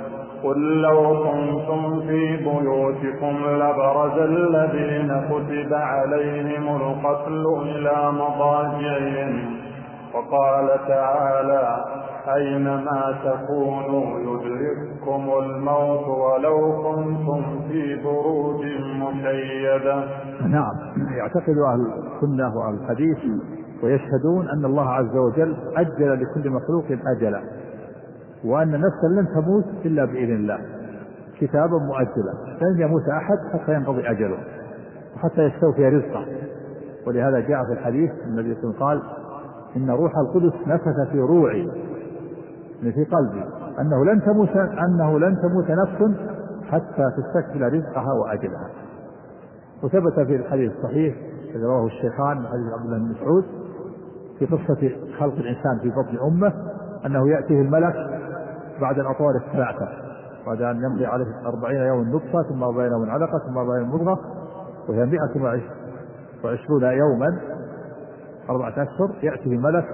قل لو كنتم في بيوتكم لبرز الذين كتب عليهم القتل إلى مضاجعهم. وقال تعالى أينما تكونوا يدرككم الموت ولو كنتم في بروج مشيدة. نعم، يعتقد أهل السنة وأهل الحديث ويشهدون أن الله عز وجل أجل لكل مخلوق أجلا، وأن نفسا لن تموت إلا بإذن الله كتابا مؤجلا، لن يموت أحد حتى ينقضي أجله وحتى يستوفي رزقه. ولهذا جاء في الحديث النبي صلى الله عليه وسلم قال إن روح القدس نفث في روعي في قلبي أنه لن تموت أنه لن تموت نفس حتى تستكمل رزقها وأجلها. وثبت في الحديث الصحيح الذي رواه الشيخان من حديث عبد الله بن مسعود في قصة خلق الإنسان في بطن أمه أنه يأتيه الملك بعد الأطوار السبعة بعد أن يمضي عليه أربعين يوم نطفة ثم أربعين يوم علقة ثم أربعين مضغة وهي مئة وعشرون يوما أربعة أشهر. يأتيه الملك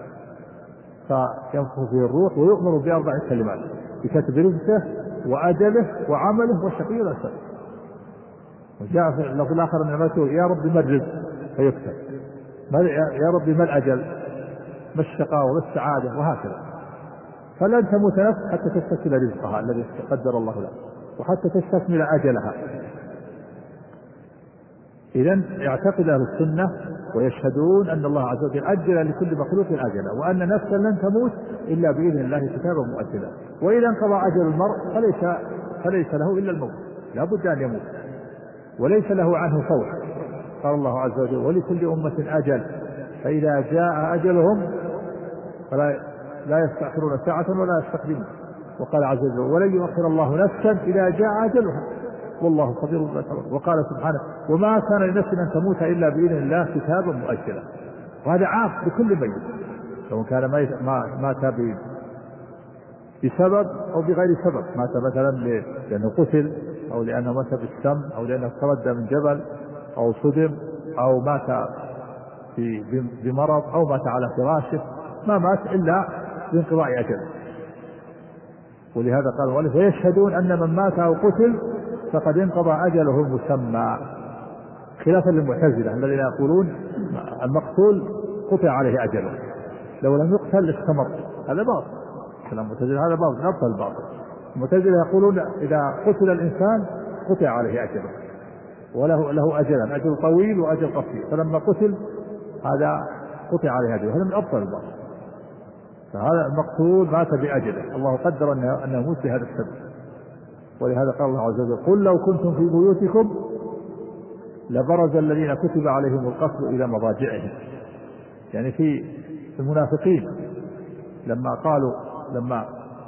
فينفخ فيه الروح ويؤمر بأربع كلمات بكتب رزقه وأجله وعمله وشقي ولا سعيد. وجاء في اللفظ الآخر من عمته يا رب ما الرزق فيكتب، يا رب ما الأجل ما الشقاء والسعادة وهكذا. فلن تموت نفس حتى تستكمل رزقها الذي قدر الله لها وحتى تستكمل أجلها. إذن يعتقد أهل السنة ويشهدون أن الله عز وجل أجل لكل مخلوق أجلا، وأن نفسا لن تموت إلا بإذن الله كتابا مؤجلا. وإذا انقضى أجل المرء فليس, فليس له إلا الموت، لا بد أن يموت وليس له عنه فوت. قال الله عز وجل ولكل أمة أجل فإذا جاء أجلهم فلا لا يستأخرون ساعة ولا يستقدمون. وقال عز وجل ولن يؤخر الله نفسا إذا جاء أجلها والله خبير بما تعملون. وقال سبحانه وما كان لنفس أن تموت إلا بإذن الله كتابا مؤجلا. وهذا عام بكل ميت سواء كان مات بسبب أو بغير سبب، مات مثلا لأنه قتل أو لأنه مات بالسم أو لأنه تردى من جبل أو صدم أو مات بمرض أو مات على فراشه، ما مات إلا بانقضاء أجله. ولهذا قال ولذا يشهدون أن من مات أو قتل فقد انقضى أجله المسمى، خلافا للمعتزلة الذين يقولون المقتول قطع عليه أجله لو لم يقتل استمر. هذا باطل، كلام المعتزلة هذا باطل، نبطل الباطل. المعتزلة يقولون إذا قتل الإنسان قطع عليه أجله وله له أجلان، أجل طويل وأجل قصير، فلما قتل هذا قطع عليه أجله، هذا من أبطل الباطل. فهذا المقتول مات بأجله، الله قدر أنه يموت بهذا السبب. ولهذا قال الله عز وجل قل لو كنتم في بيوتكم لبرز الذين كتب عليهم القتل إلى مضاجعهم. يعني في المنافقين لما قالوا لما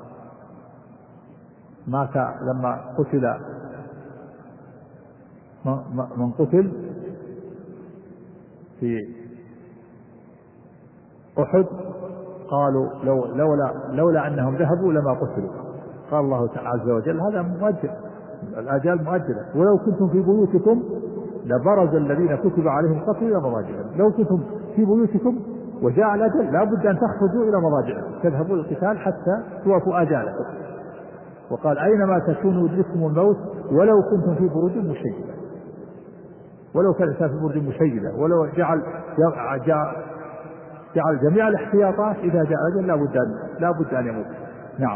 مات لما قتل من قتل في أحد قالوا لو لولا لولا أنهم ذهبوا لما قتلوا. قال الله عز وجل هذا مؤجل، الآجال مؤجلة. ولو كنتم في بيوتكم لبرز الذين كتب عليهم القتل إلى مضاجعهم. لو كنتم في بيوتكم وجاء الأجل لا بد أن تخرجوا إلى مضاجعكم تذهبوا للقتال حتى توافوا آجالكم. وقال أينما تكونوا يدرككم الموت ولو كنتم في بروج مشيدة، ولو كان الإنسان في بروج مشيدة، ولو جعل جعل, جعل جميع الاحتياطات إذا جاء أجل لا بد أن لا بد أن يموت. نعم.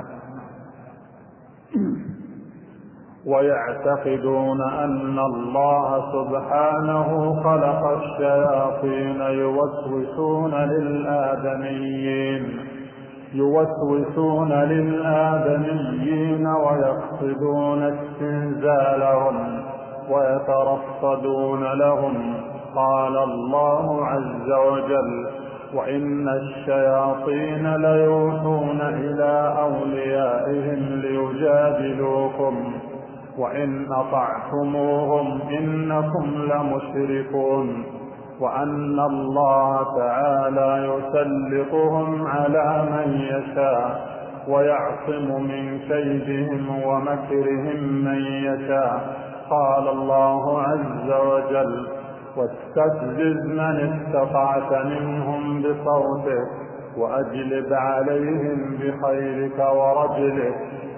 ويعتقدون أن الله سبحانه خلق الشياطين يوسوسون للآدميين يوسوسون للآدميين ويقصدون استنزالهم ويترصدون لهم. قال الله عز وجل وإن الشياطين ليوحون إلى أوليائهم ليجادلوكم وإن أطعتموهم إنكم لمشركون. وأن الله تعالى يسلطهم على من يشاء ويعصم من كيدهم ومكرهم من يشاء. قال الله عز وجل واستفزز من استطعت منهم بصوتك وأجلب عليهم بخيلك ورجلك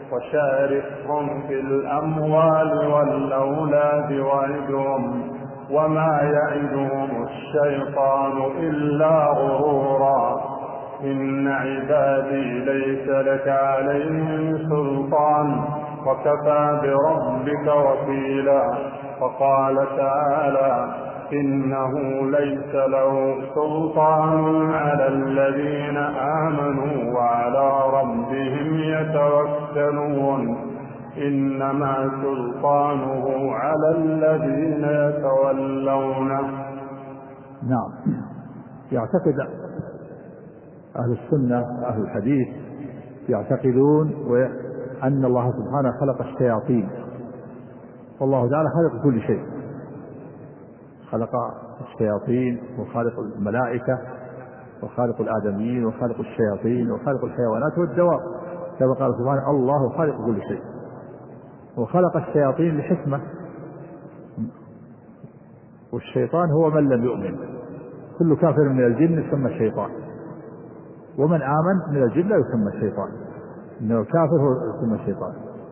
وشاركهم في الأموال والأولاد وعدهم وما يعدهم الشيطان إلا غرورا إن عبادي ليس لك عليهم سلطان وكفى بربك وكيلا. وقال تعالى إنه ليس له سلطان على الذين آمنوا وعلى ربهم يتوكلون إنما سلطانه على الذين يتولونه. نعم. يعتقد أهل السنة أهل الحديث يعتقدون أن الله سبحانه خلق الشياطين، والله تعالى خلق كل شيء، خلق الشياطين وخالق الملائكة وخالق الآدميين وخالق الشياطين وخالق الحيوانات والدواب، كما قال سبحانه الله خالق كل شيء. وخلق الشياطين لحكمة، والشيطان هو من لم يؤمن، كل كافر من الجن يسمى الشيطان، ومن آمن من الجن لا يسمى الشيطان، إنه الكافر هو يسمى الشيطان.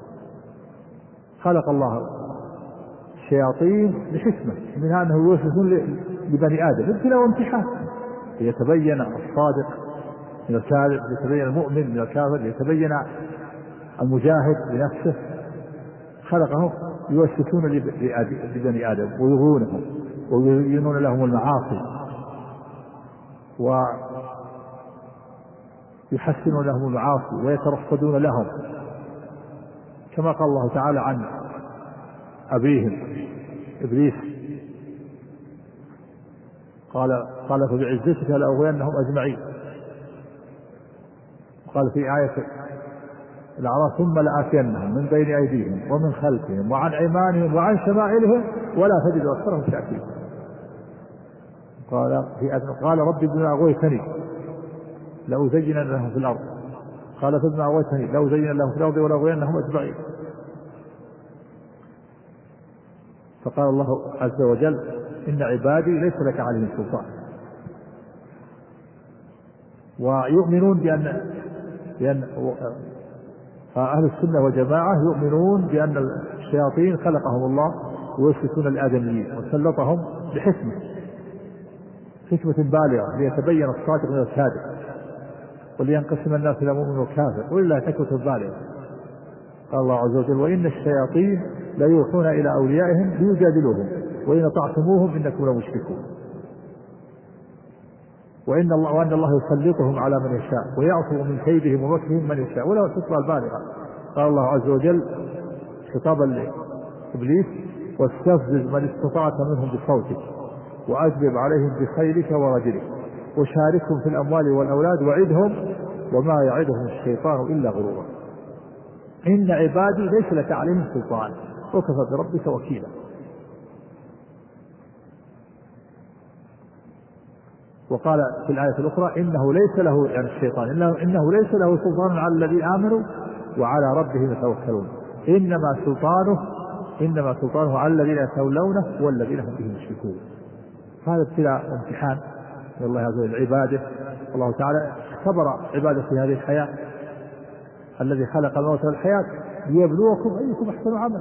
خلق الله الشياطين لحكمة، منها أنه يوسوسون لبني آدم ابتلاء وامتحان ليتبين الصادق من الكاذب، ليتبين المؤمن من الكافر، ليتبين المجاهد لنفسه. خلقهم يوسوسون لبني آدم ويغونهم ويبينون لهم المعاصي ويحسنون لهم المعاصي ويترصدون لهم، كما قال الله تعالى عن أبيهم إبليس قال قال فبعزتك لأغوينهم أجمعين. قال في آية الأعراف ثم لآتينهم من بين أيديهم ومن خلفهم وعن أيمانهم وعن شمائلهم ولا تجد أكثرهم شاكرين. قال في قال ربي بما أغويتني لأزين لهم في الأرض، قال فبما أغويتني لأزين لهم في الأرض ولأغوينهم أجمعين. فقال الله عز وجل إن عبادي ليس لك عليهم سلطان. ويؤمنون بأن بأن أهل السنة والجماعة يؤمنون بأن الشياطين خلقهم الله ويوسوسون الآدميين وسلطهم بحكمة حكمة بالغة ليتبين الصادق من الكاذب ولينقسم الناس إلى مؤمن وكافر ولله حكمة بالغة. قال الله عز وجل وإن الشياطين ليوحون إلى أوليائهم ليجادلوهم وإن طعتموهم إنكم لمشركون وإن الله وأن الله يسلطهم على من يشاء ويعصم من كيدهم ومكرهم من يشاء ولا تطلع البالغة. قال الله عز وجل خطابا لإبليس واستفزز من استطعت منهم بصوتك وأجلب عليهم بخيلك ورجلك وشاركهم في الأموال والأولاد وعدهم وما يعدهم الشيطان إلا غرورا إن عبادي ليس لك عليهم سلطان وكفى بربك وكيلا. وقال في الآية الأخرى إنه ليس له يعني الشيطان إنه, إنه ليس له سلطان على الذين آمنوا وعلى ربهم يتوكلون إنما سلطانه إنما سلطانه على الذين يتولونه والذين هم به مشركون. هذا ابتلاء وامتحان من الله عز وجل عباده. الله تعالى اختبر عباده في هذه الحياة الذي خلق الموت والحياة ليبلوكم أيكم أحسن عملا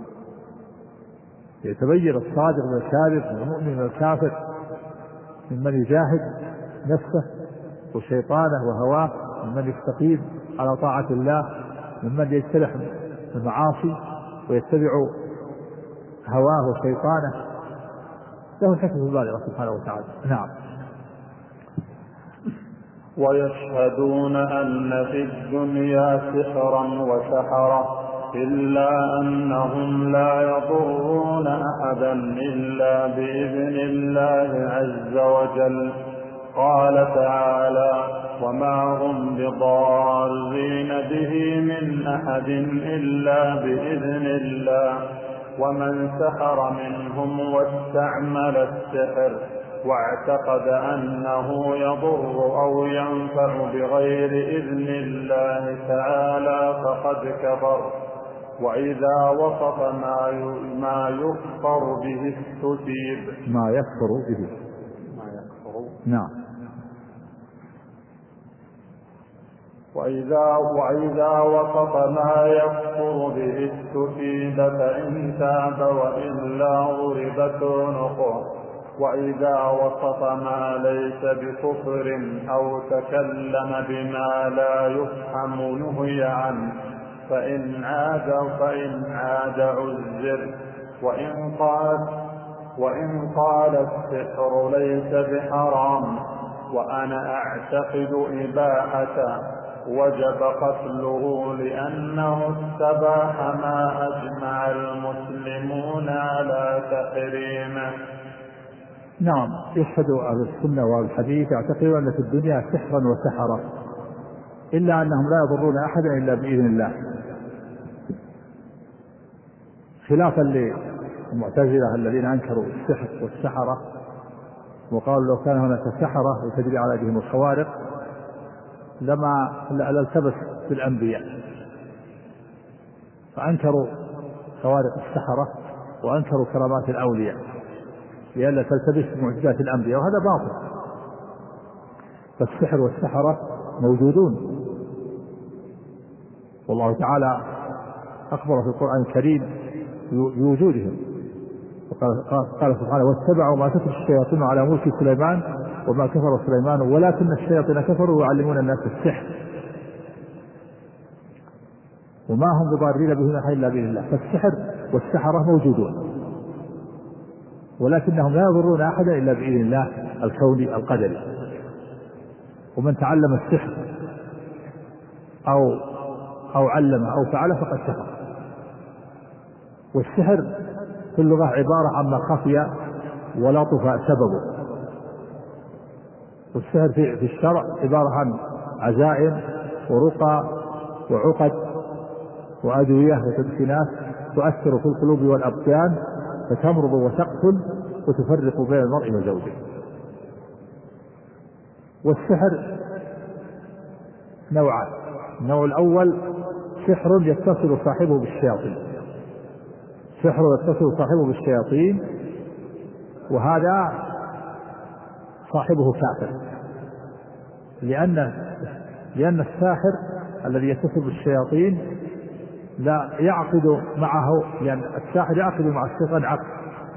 يتبين الصادق من الكاذب من المؤمن من الكافر ممن يجاهد نفسه وشيطانه وهواه ممن يستقيم على طاعة الله ممن يجترح المعاصي ويتبع هواه وشيطانه له الحكمة البالغة سبحانه وتعالى. نعم. ويشهدون أن في الدنيا سحرا وسحرة إلا أنهم لا يضرون أحدا إلا بإذن الله عز وجل. قال تعالى وما هم بضارين به من أحد إلا بإذن الله ومن سحر منهم واستعمل السحر واعتقد أنه يضر أو ينفع بغير إذن الله تعالى فقد كفر. وإذا وصف ما ما يكفر به استتيب ما يكفر به ما يكفر نعم وإذا, وإذا وسط ما يكفر به استفيد فإن تاب وإلا ضربت عنقه، وإذا وسط ما ليس بكفر أو تكلم بما لا يفهم نهي عنه، فإن عاد فإن عاد عذر. وإن قال وإن قال السحر ليس بحرام وأنا أعتقد إباحته وجب قتله لأنه استباح ما أجمع المسلمون على تحريمه. نعم، يشهد أهل السنة والحديث يعتقدون أن في الدنيا سحرا وسحرة، إلا أنهم لا يضرون أحدا إلا بإذن الله، خلافا للمعتزلة الذين أنكروا السحر والسحرة وقالوا لو كان هناك سحرة وتجري على أيديهم الخوارق لما التبس بالأنبياء، فأنكروا خوارق السحرة وأنكروا كرامات الأولياء لئلا تلتبس معجزات الأنبياء، وهذا باطل. فالسحر والسحرة موجودون، والله تعالى أخبر في القرآن الكريم بوجودهم، قال سبحانه واتبعوا ما تتلو الشياطين على ملك سليمان وما كفر سليمان ولكن الشياطين كفروا يعلمون الناس السحر وما هم بضارين به إلا بإذن الله. فالسحر والسحرة موجودون، ولكنهم لا يضرون أحدا إلا بإذن الله الكوني القدري. ومن تعلم السحر أو أو علم أو فعل فقد كفر. والسحر في اللغة عبارة عما خفي ولطف سببه، والسحر في الشرع عبارة عن عزائم ورقى وعقد وأدوية وتدخينات تؤثر في القلوب والأبدان فتمرض وتقتل وتفرق بين المرء وزوجه. والسحر نوعان: النوع الأول سحر يتصل صاحبه بالشياطين، سحر يتصل صاحبه بالشياطين وهذا صاحبه كافر، لأن لأن الساحر الذي يتصل بالشياطين لا يعقد معه، لأن الساحر يعقد مع الشيطان عقد،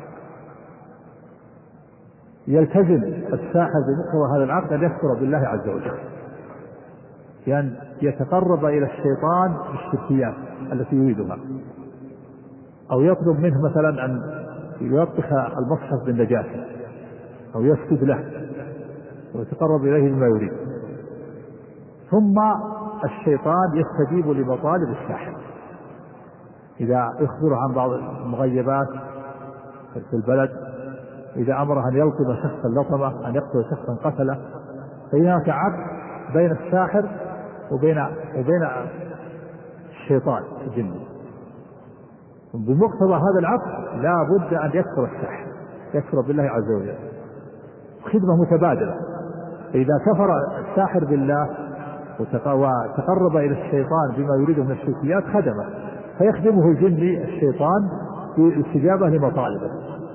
يلتزم الساحر بمقتضى هذا العقد أن يكفر بالله عز وجل، لأن يتقرب إلى الشيطان بالشركيات التي يريدها، أو يطلب منه مثلا أن يلطخ المصحف بالنجاسة أو يسجد له ويتقرب إليه بما يريد. ثم الشيطان يستجيب لمطالب الساحر، إذا يخبر عن بعض المغيبات في البلد، إذا أمره أن يلطم شخصا لطمه، أن يقتل شخصا قتله، فهناك عقد بين الساحر وبين وبين الشيطان الجني. بمقتضى هذا العقد لا بد أن يكفر الساحر، يكفر بالله عز وجل، خدمة متبادلة. إذا كفر الساحر بالله وتقرب إلى الشيطان بما يريده من الشركيات خدمه، فيخدمه الجني الشيطان في الاستجابة لمطالبه.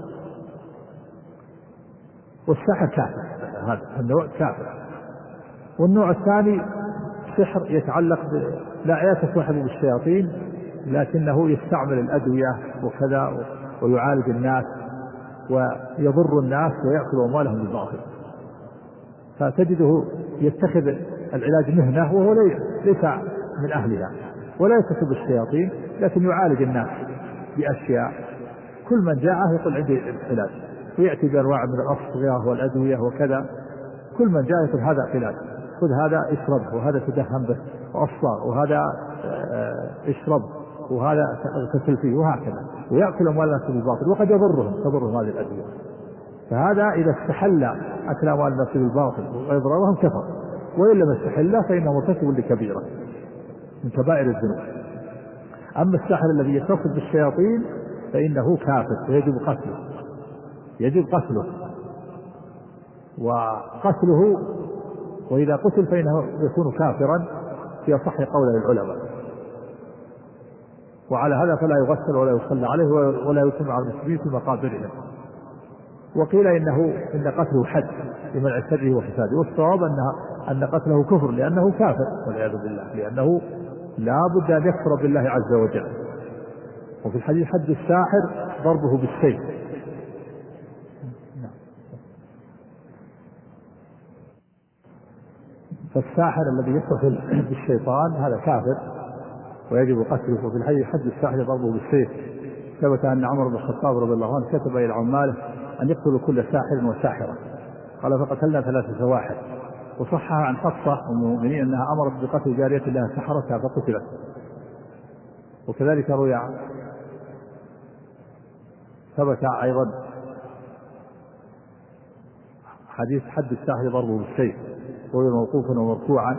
والساحر كافر، هذا النوع كافر. والنوع الثاني سحر يتعلق ب... لا يتصاحب بالشياطين لكنه يستعمل الأدوية وكذا ويعالج الناس ويضر الناس ويأكل أموالهم بالباطل، فتجده يتخذ العلاج مهنة وهو ليس من أهلها ولا يتصل بالشياطين، لكن يعالج الناس بأشياء. كل من جاءه يقول عندي علاج، ويأتي بأنواع من الأصفياء والأدوية وكذا. كل من جاء يقول هذا علاج، خذ هذا اشربه، وهذا تدهن به وأصفار، وهذا اشرب، وهذا اغتسل فيه، وهكذا، ويأكل أموال الناس بالباطل وقد يضرهم تضرهم هذه الأدوية. فهذا إذا استحل أكل أموال الناس بالباطل وإضرارهم كفر، وإن لم يستحل فإنه مرتكب لكبيرة من كبائر الذنوب. أما الساحر الذي يتصل بالشياطين فإنه كافر ويجب قتله، يجب قتله وقتله وإذا قتل فإنه يكون كافرا في أصح قول العلماء. وعلى هذا فلا يغسل ولا يصلى عليه ولا يتم على المسلمين في مقابرهم. وقيل إنه إن قتله حد لمنع سره وفساده، والصواب أنها أن قتله كفر لأنه كافر والعياذ بالله، لأنه لا بد أن يكفر بالله عز وجل. وفي الحديث حد الساحر ضربه بالسيف. فالساحر الذي يقتل بالشيطان هذا كافر ويجب قتله. وفي الحديث حد الساحر ضربه بالسيف. ثبت أن عمر بن الخطاب رضي الله عنه كتب إلى عماله أن يقتلوا كل ساحر وساحرة، قال فقتلنا ثلاثة سواحر. وصحها عن حفصة أم المؤمنين أنها أمرت بقتل جارية لها سحرتها فقتلت. وكذلك روي ثبت أيضا حديث حد الساحر ضربه بالسيف، روي موقوفا ومرفوعا.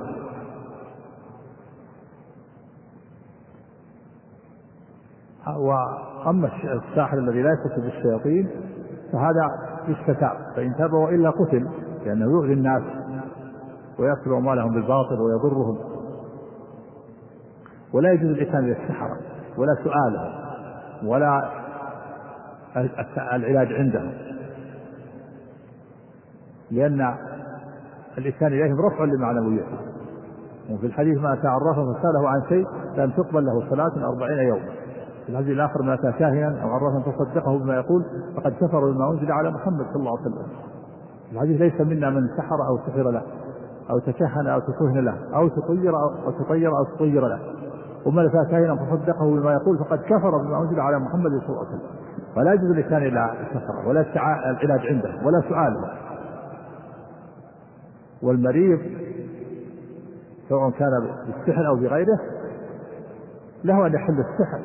وأما الساحر الذي لا يقتل بالشياطين فهذا يستتاب، فإن تاب وإلا قتل، لأنه يؤذي الناس ويأكل أموالهم بالباطل ويضرهم. ولا يجوز الإتيان للسحرة ولا سؤالهم ولا العلاج عندهم، لأن الإتيان إليهم رفع لمعنويته. وفي الحديث ما تعرف فسأله عن شيء لم تقبل له صلاة أربعين يوما. في الحديث الآخر ما أتى كاهنا أو عرفا فصدقه بما يقول فقد كفر بما أنزل على محمد صلى الله عليه وسلم. الحديث ليس منا من سحر أو سحر له أو تكهن أو تكهن له أو تطير أو تطير أو تطير له، ومن أتى كاهنا فصدقه بما يقول فقد كفر بما أنزل على محمد صلى الله عليه وسلم. فلا يجوز الإتيان إلى السحرة ولا العلاج عنده ولا سؤاله. والمريض سواء كان بالسحر أو بغيره له أن يحل السحر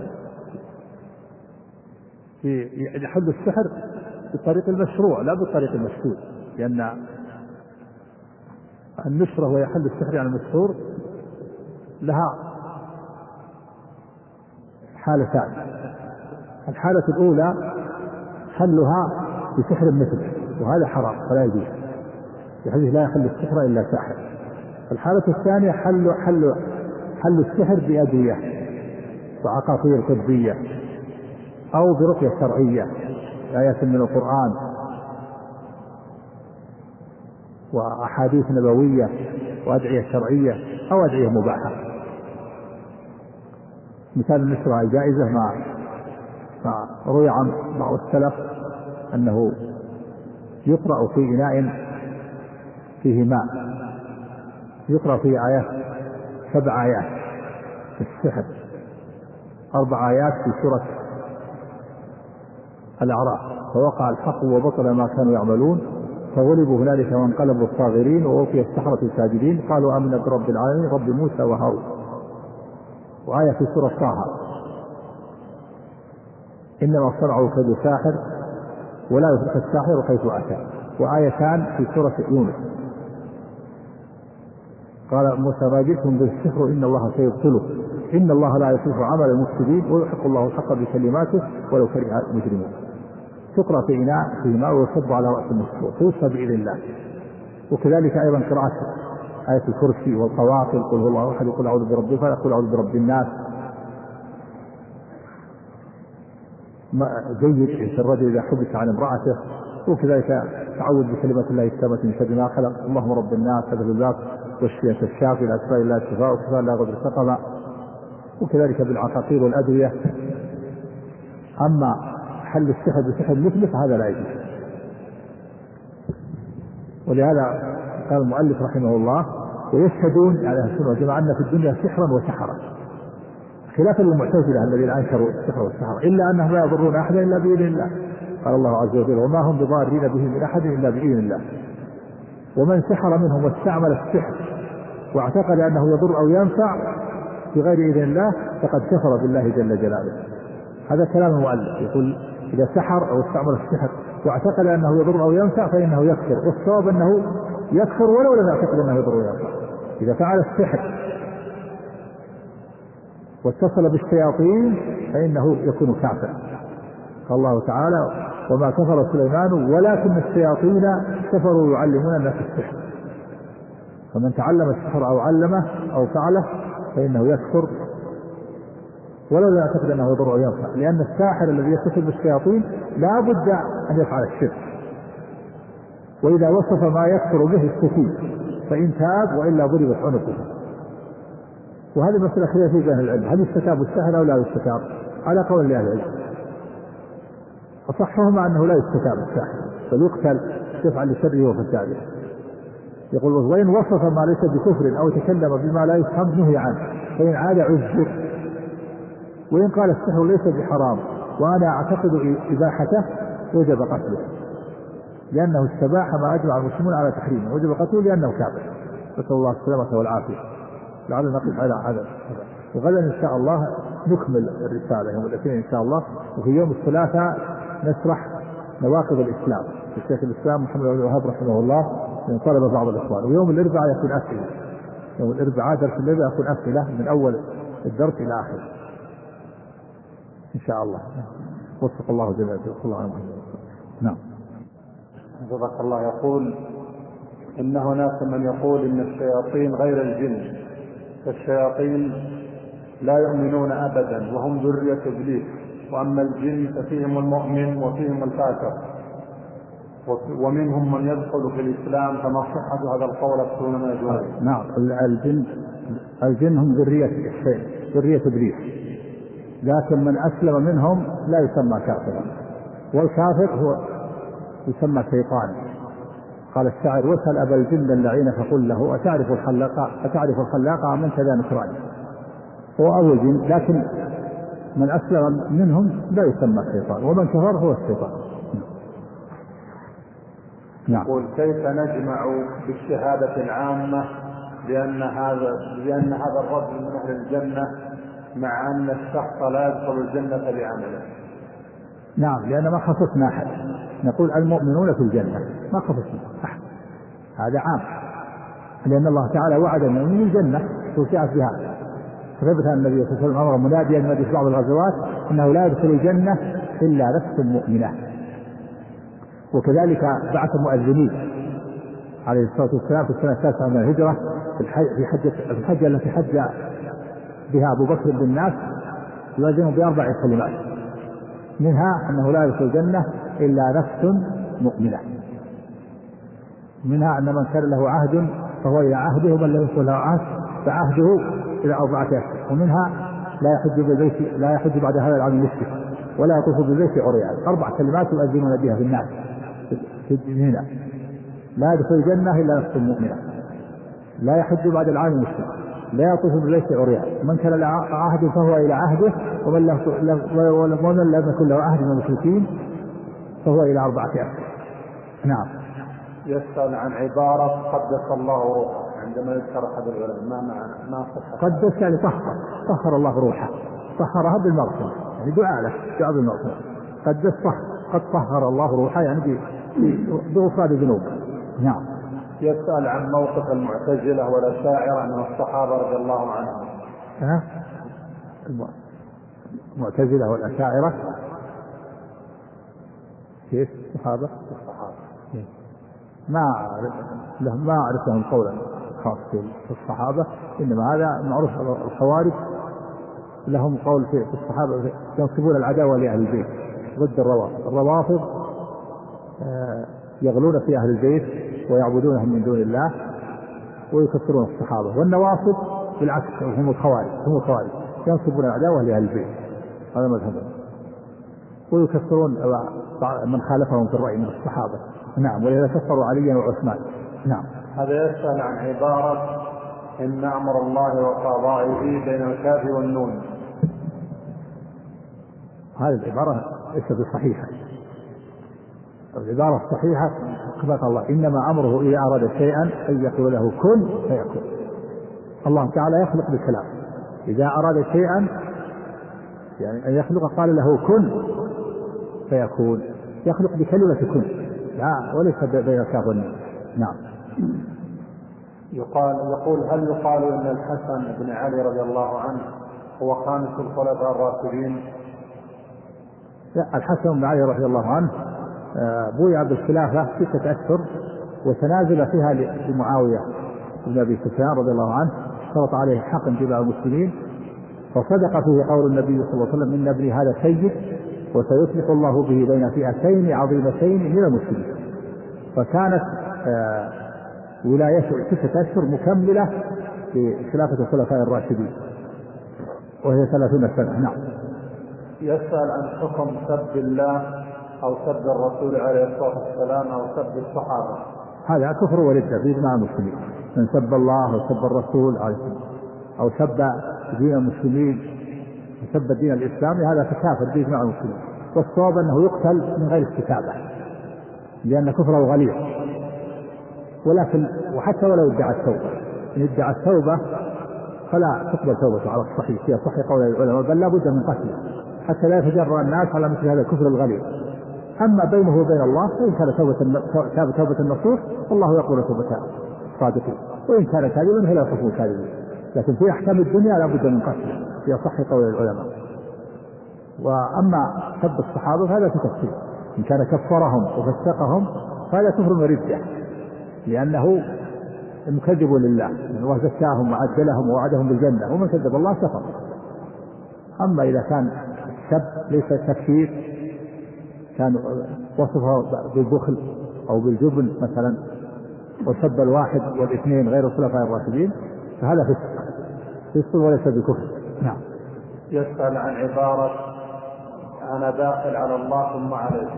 يحل السحر بالطريق المشروع لا بالطريق المشهور، لأن النشرة ويحل السحر عن المشهور لها حالتان. الحالة الأولى حلها بسحر مثله وهذا حرام فلا يجوز، بحيث لا يحل السحر إلا ساحر. الحالة الثانية حل حل حل السحر بأدوية وعقاقير طبية أو برقية شرعية آيات من القرآن وأحاديث نبوية وأدعية شرعية أو أدعية مباحة. مثال النشرة الجائزة ما ما روي عن بعض السلف أنه يقرأ في إناء فيه ماء يقرأ فيه آيات سبع آيات في السحر، أربع آيات في سورة الأعراف، فوقع الحق وبطل ما كانوا يعملون فغلبوا هنالك وانقلبوا الصاغرين ووفي السحرة الساجدين قالوا آمنا برب العالمين رب موسى وهارون. وآية في سورة طه إنما صنعوا كيد ساحر ولا يفلح الساحر حيث أتى. وآيتان في سورة يونس قال موسى ما جئتم بالسحر إن الله سيبطله إن الله لا يصلح عمل المفسدين ويحق الله الحق بكلماته ولو كره المجرمون. تقرأ في إناء فيه ماء ويصب على رأس المشروع توصى بإذن الله. وكذلك أيضا قراءة آية الكرسي والقواقل قل هو الله أحد قل أعوذ برب الفلق قل أعوذ برب الناس جيد في الرجل إذا حبس عن امرأته. وكذلك تعوذ بكلمات الله التامة من شر ما خلق اللهم رب الناس هذا الباب والشفيع الشافي الأسماء الله الشفاء وكفاء لا غدر سقما. وكذلك بالعقاقير والأدوية. أما حل السحر بسحر مثله فهذا لا يجوز. ولهذا قال المؤلف رحمه الله ويشهدون على أهل السنة والجماعة أن في الدنيا سحرا وسحرا خلافا للمعتزلة الذين أنكروا السحر والسحر إلا أنهم لا يضرون أحدا إلا بإذن الله. قال الله عز وجل وما هم بضارين به من أحد إلا بإذن الله. ومن سحر منهم واستعمل السحر واعتقد أنه يضر أو ينفع بغير إذن الله فقد كفر بالله جل جلاله. هذا كلام المؤلف يقول إذا سحر أو استعمل السحر واعتقد أنه يضر أو ينفع فإنه يكفر، والصواب أنه يكفر ولو لم يعتقد أنه يضر أو ينفع. إذا فعل السحر واتصل بالشياطين فإنه يكون كافرا. قال الله تعالى وما كفر سليمان ولكن الشياطين كفروا يعلمون الناس السحر. فمن تعلم السحر أو علمه أو فعله فإنه يكفر ولو لا يعتقد أنه يضر أو ينفع، لأن الساحر الذي يتصل بالشياطين لا بد أن يفعل الشرك. وإذا وصف ما يكفر به السكين فإن تاب وإلا ضربت عنقه. وهذه مسألة خلاف في أهل العلم، هل يستتاب الساحر أو لا يستتاب؟ على قول لأهل العلم، أصحهما أنه لا يستتاب الساحر بل يقتل دفعا لشره وفساده. يقول وإن وصف ما ليس بكفر أو تكلم بما لا يفهم نهي عنه فإن عاد عذر. وإن قال السحر ليس بحرام وأنا أعتقد إباحته وجب قتله، لأنه استباح ما أجمع المسلمون على تحريمه، وجب قتله لأنه كافر. نسأل الله السلامة والعافية. لعلنا نقف على هذا، وغدا إن شاء الله نكمل الرسالة يوم الاثنين إن شاء الله، وفي يوم الثلاثاء نشرح نواقض الإسلام للشيخ الإسلام محمد بن الوهاب رحمه الله من طلب بعض الإخوان. ويوم الأربعاء يكون أسئلة، يوم الأربعاء درس الأربعاء يكون أسئلة من أول الدرس إلى آخر إن شاء الله. وفق الله جل وعلا. نعم. جزاك الله. يقول إن هناك من يقول إن الشياطين غير الجن، فالشياطين لا يؤمنون أبدا وهم ذرية إبليس، وأما الجن ففيهم المؤمن وفيهم الفاسق، ومنهم من يدخل في الإسلام، فما صحة هذا القول أكثرون من الجن؟ نعم، الجن الجن هم ذرية الشيء ذرية إبليس، لكن من أسلم منهم لا يسمى كافرا، والكافر هو يسمى شيطان. قال الشاعر واسأل أبا الجن اللعين فقل له أتعرف الخلاق أتعرف الخلاق من كذا نكران. هو أبو الجن، لكن من أسلم منهم لا يسمى شيطان، ومن كفر هو الشيطان. نعم. يقول كيف نجمع بالشهادة العامة لأن هذا لأن هذا الرجل من أهل الجنة مع أن الشخص لا يدخل الجنة بعمله؟ نعم، لأن ما خصصنا أحد، نقول المؤمنون في الجنة ما خصصنا أحد، هذا عام، لأن الله تعالى وعد المؤمنين الجنة توسعت بهذا. ثبت أن النبي صلى الله عليه وسلم أمر مناديا ينادي في بعض الغزوات أنه لا يدخل الجنة إلا نفس مؤمنة. وكذلك بعث مؤذنين عليه الصلاة والسلام في السنة التاسعة من الهجرة في حجة الحجة التي حج بها أبو بكر بالناس، يؤذن بأربع كلمات، منها أنه لا يدخل الجنة إلا نفس مؤمنة، منها أن من كان له عهد فهو إلى عهده، ومن لم يكن له عهد فعهده إلى أربعة أشهر. ومنها لا يحج بالبيت لا يحج بعد هذا العام المشرك ولا يطوف بالبيت عريان. أربع كلمات يؤذنون بها في الناس في هنا: لا يدخل الجنة إلا نفس مؤمنة، لا يحج بعد العام المشرك، لا يطوف بالبيت عريان، من كان له عهد فهو إلى عهده، ومن لم يكن له عهد من المشركين فهو إلى أربعة أشهر. نعم. يسأل عن عبارة قدس الله روحه عندما يذكر أحد العلماء، ما معنى ما صحة؟ قدس يعني طهر، طهر الله روحه، طهرها بالمغفرة، يعني دعاء له دعاء بالمغفرة. قدس طهر، قد طهر الله روحه يعني بغفران ذنوب. نعم. يسأل عن موقف المعتزلة والأشاعرة من الصحابة رضي الله عنهم. ها؟ المعتزلة والأشاعرة كيف؟ الصحابة الصحابة ما لهم ما أعرف لهم قولا خاص في الصحابة، إنما هذا معروف. الخوارج لهم قول في الصحابة ينصبون العداوة لأهل البيت ضد الروافض. الروافض يغلون في أهل البيت ويعبدونهم من دون الله ويكفرون الصحابة. والنواصب بالعكس هم الخوارج هم الخوارج ينصبون العداوة لأهل البيت، هذا مذهبهم، ويكفرون من خالفهم في الرأي من الصحابة. نعم. ولذا كفروا عليا وعثمان. نعم. هذا يسأل عن عبارة إن أمر الله وقضائه بين الكاف والنون. هذه العبارة ليست بصحيحة. العبارة الصحيحة كما قال الله إنما أمره إذا أراد شيئا أن يقول له كن فيكون. الله تعالى يخلق بالكلام، إذا أراد شيئا يعني أن يخلق قال له كن فيكون، يخلق بكلمة كن، لا وليس بين الكاف والنون. نعم. يقال يقول هل يقال ان الحسن بن علي رضي الله عنه هو خامس الخلفاء الراشدين؟ لا، الحسن بن علي رضي الله عنه بويع بالخلافة ستة أشهر وتنازل فيها لمعاوية بن أبي سفيان رضي الله عنه، شرط عليه حق جماع المسلمين، فصدق فيه قول النبي صلى الله عليه وسلم إن ابني هذا سيد وسيصلح الله به بين فئتين عظيمتين من المسلمين. فكانت ولايته ستة أشهر مكملة لخلافة الخلفاء الراشدين وهي ثلاثون سنة. نعم. يسأل عن حكم سب الله أو سب الرسول عليه الصلاة والسلام أو سب الصحابة. هذا كفر وردة بإجماع المسلمين، من سب الله أو سب الرسول أو سب دين المسلمين وسب الدين الإسلامي هذا كافر بإجماع المسلمين، والصواب أنه يقتل من غير استتابة لأن كفره غليظ. ولكن وحتى ولو ادعى التوبة، إن ادعى التوبة فلا تقبل توبته على الصحيح في صحيح قول العلماء، بل لا بد من قتله حتى لا يتجرأ الناس على مثل هذا الكفر الغليظ. أما بينه وبين الله فإن كان توبة تاب توبة النصوح فالله يقبل توبة الصادقين، وإن كان كاذبا فلا يخفه كاذبا. لكن في أحكام الدنيا لا بد من قتله في صحيح قول العلماء. وأما سب الصحابة فهذا تكفير، إن كان كفرهم وفسقهم فهذا كفر وردة لأنه مكذب لله وزكاهم وعدلهم ووعدهم بالجنة، ومن كذب الله كفر. أما إذا كان السب ليس تكفير، كان وصفه بالبخل أو بالجبن مثلا وسب الواحد والاثنين غير الخلفاء الراشدين فهذا فسق فسق وليس بكفر. نعم. يسأل عن عبارة أنا داخل على الله ثم عليه.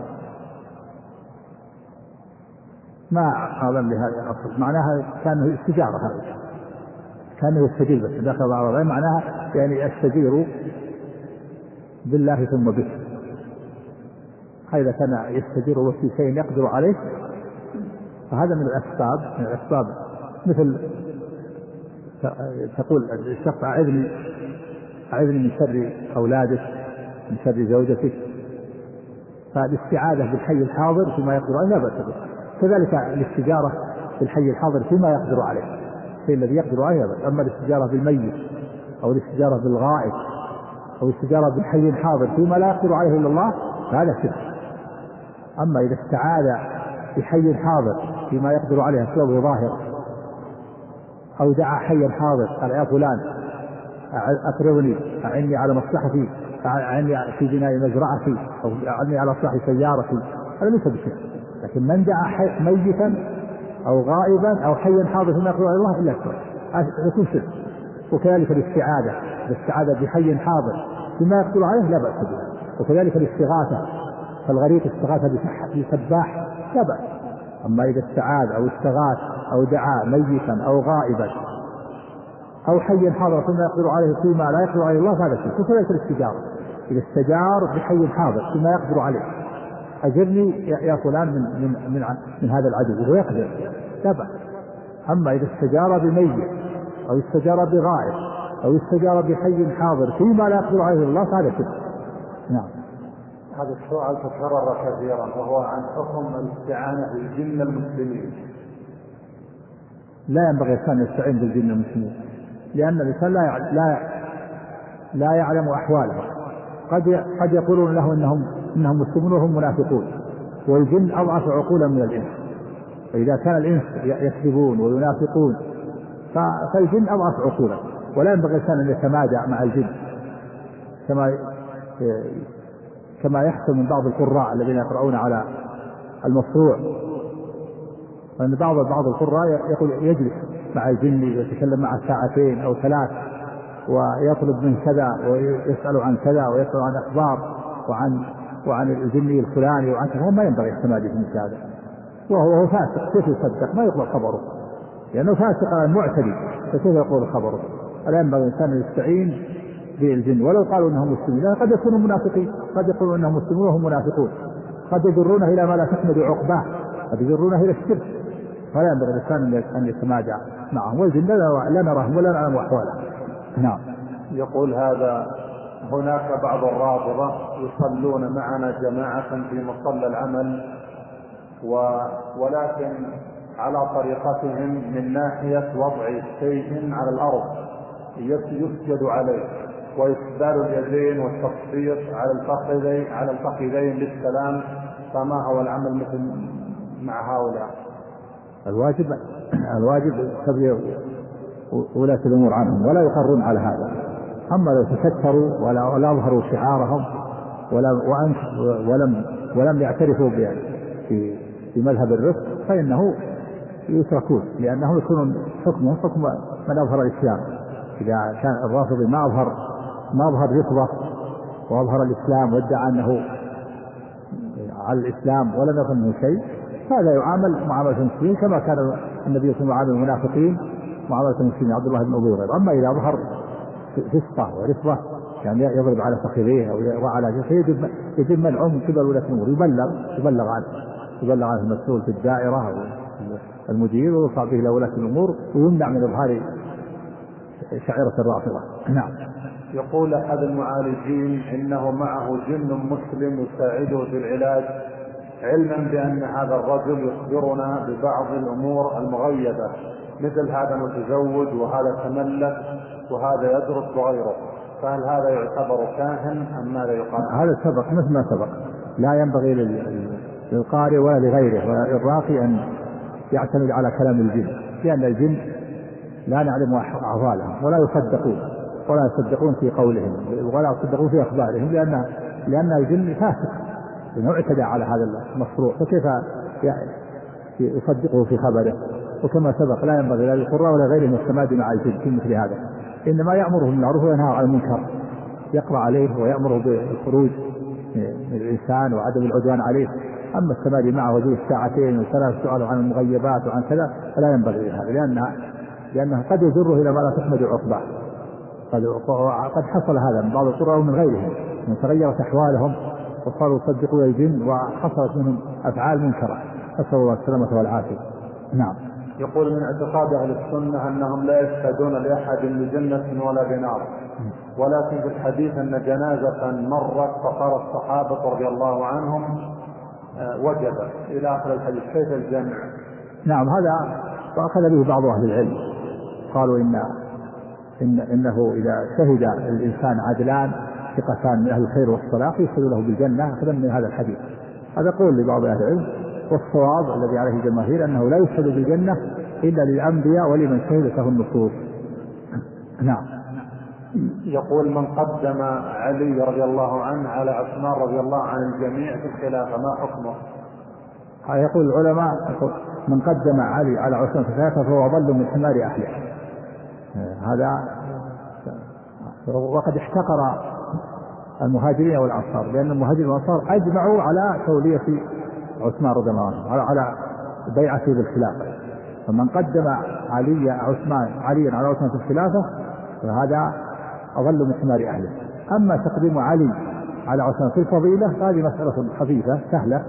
ما أعلم بهذا الأصل، معناها كانه استجارة، هذا كانه يستجير بس داخل على الله، معناها يعني يستجير بالله ثم به. إذا كان يستجير في شيء يقدر عليه فهذا من الأسباب من الأسباب مثل تقول الشخص أعذني أعذني من شر أولادك من شر زوجتك، فالاستعاذة بالحي الحاضر فيما يقدر عليه لا بأس به. كذلك الاستجارة بالحي الحاضر فيما يقدر عليه، الشيء الذي يقدر عليه. أما الاستجارة بالميت أو الاستجارة بالغائب أو الاستجارة بالحي الحاضر فيما لا يقدر عليه إلا الله فهذا شرك. أما إذا استعاذ بحي حاضر فيما يقدر عليه أسبابه ظاهر، أو دعا حيا حاضر قال يا فلان أقرضني أعني على مصلحتي، أعني في بناء مزرعتي، أو أعني على إصلاح سيارتي، هذا ليس بشرك. لكن من دعا ميتا أو غائبا أو حيا حاضر فيما يقدر عليه الله إلا يكون شرك. وكذلك الاستعاذة الاستعاذة بحي حاضر فيما يقدر عليه لا بأس به. وكذلك الاستغاثة، فالغريق استغاث بسباح لا بأس. أما إذا استعاذ أو استغاث أو دعا ميتا أو غائبا أو حيا حاضر فيما يقدر عليه فيما لا يقدر عليه الله فهذا شرك. وكذلك الاستجارة، إذا استجار بحي حاضر فيما يقدر عليه، أجرني يا فلان من من من, من هذا العدو وهو يقدر لا بأس. أما إذا استجار بميت أو استجار بغائب أو استجار بحي حاضر فيما لا يقدر عليه الله فهذا شرك. نعم. هذا السؤال تكرر كثيرا وهو عن حكم الاستعانة بالجن المسلمين. لا ينبغي الإنسان يستعين بالجن المسلمين، لأن الإنسان لا لا لا يعلم أحوالهم. قد قد يقولون له إنهم إنهم مسلمون وهم منافقون، والجن أضعف عقولا من الإنس. فإذا كان الإنس يكذبون وينافقون فالجن أضعف عقولا، ولا ينبغي الإنسان أن يتمادى مع الجن كما كما يحصل من بعض القراء الذين يقرؤون على المصروع، وأن بعض بعض القراء يقول يجلس مع الجن يتكلم معه ساعتين أو ثلاث ويطلب من كذا ويسأل عن كذا ويسأل عن أخبار وعن وعن الجني الفلاني وعن كذا. ما ينبغي التمادي في مثل هذا، وهو فاسق كيف يصدق؟ ما يقبل خبره لأنه فاسق معتدي، فكيف يقول خبره؟ ألا ينبغي الإنسان يستعين بالجن ولو قالوا انهم مسلمين. قد يكونوا منافقين، قد يقولون انهم مسلمون وهم منافقون، قد يجرونه الى ما لا تحمل عقباه، قد يجرونه الى الشرك. فلا ينبغي الانسان ان يتمادى معهم، والجن لا نراهم ولا نعلم احوالهم. نعم. يقول هذا هناك بعض الرافضة يصلون معنا جماعة في مصلى العمل و... ولكن على طريقتهم من ناحية وضع شيء على الأرض يسجد عليه وإسبال اليدين والتصفيق على الفخذين على الفخذين للسلام، فما هو العمل مثل مع هؤلاء؟ الواجب الواجب تبليغ ولاة الأمور عنهم ولا يقرون على هذا. أما لو تستروا ولا ولا أظهروا شعارهم ولا ولم ولم يعترفوا في في مذهب الرفق فإنه يتركون، لأنهم يكونون حكمهم حكم من أظهر الإسلام. إذا كان الرافضي ما أظهر ما أظهر رفضة وأظهر الإسلام وادعى أنه على الإسلام ولم يكن منه شيء، هذا يعامل معاملة المسلمين كما كان النبي صلى الله عليه وسلم يعامل المنافقين معاملة المسلمين عبد الله بن أبي غير. أما إذا ظهر فسقة ورفضة يعني يضرب على فخذيه أو على جسده يجب يجب منعه من قبل ولاة الأمور، يبلغ يبلغ عنه يبلغ عنه المسؤول في الدائرة أو المدير ويوصل به إلى ولاة الأمور ويمنع من إظهار شعيرة الرافضة. نعم. يقول أحد المعالجين إنه معه جن مسلم يساعده في العلاج، علما بأن هذا الرجل يخبرنا ببعض الأمور المغيبة مثل هذا متزوج وهذا تملك وهذا يدرس وغيره، فهل هذا يعتبر كاهن أم ماذا يقال؟ هذا سبق مثل ما سبق، لا ينبغي للقارئ ولا لغيره ولا للراقي أن يعتمد على كلام الجن، لأن الجن لا نعلم أعضالهم ولا يصدقون ولا يصدقون في قولهم ولا يصدقون في أخبارهم، لأن لأن الجن فاسق إنه اعتدى على هذا المشروع، فكيف يصدقه في خبره؟ وكما سبق لا ينبغي لا للقراء ولا غيرهم السماد مع الجن في مثل هذا، إنما يأمره بالمعروف وينهى عن المنكر، يقرأ عليه ويأمره بالخروج من الإنسان وعدم العدوان عليه. أما السماد معه وجود ساعتين وثلاث سؤال عن المغيبات وعن كذا فلا ينبغي هذا، لأنه لأنه قد يجره إلى ما لا تحمد عقباه. قد قد حصل هذا من بعض القراء ومن غيرهم، من تغيرت أحوالهم وصاروا يصدقون الجن وحصلت منهم أفعال منكرة، نسأل الله السلامة والعافية. نعم. يقول من اعتقاد أهل السنة أنهم لا يشهدون لأحد بجنة ولا بنار، ولكن في الحديث أن جنازة مرت فقال الصحابة رضي الله عنهم وجبت إلى آخر الحديث، كيف الجمع؟ نعم، هذا فأخذ به بعض أهل العلم، قالوا إن, إن إنه إذا شهد الإنسان عدلان ثقتان من أهل الخير والصلاح يشهد له بالجنة أخذا من هذا الحديث. هذا قول لبعض أهل العلم، والصواب الذي عليه الجماهير أنه لا يشهد بالجنة إلا للأنبياء ولمن شهدته النصوص. نعم. يقول من قدم علي رضي الله عنه على عثمان رضي الله عن الجميع في الخلافة ما حكمه؟ يقول العلماء من قدم علي على عثمان في الخلافة فهو أضل من حمار أهله. هذا وقد احتقر المهاجرين والأنصار، لأن المهاجرين والأنصار أجمعوا على تولية عثمان رضي الله عنه على بيعته بالخلافة، فمن قدم علي عثمان عليا على عثمان في الخلافة فهذا أضل من حمار أهله. أما تقديم علي على عثمان في الفضيلة هذه مسألة خفيفة سهلة،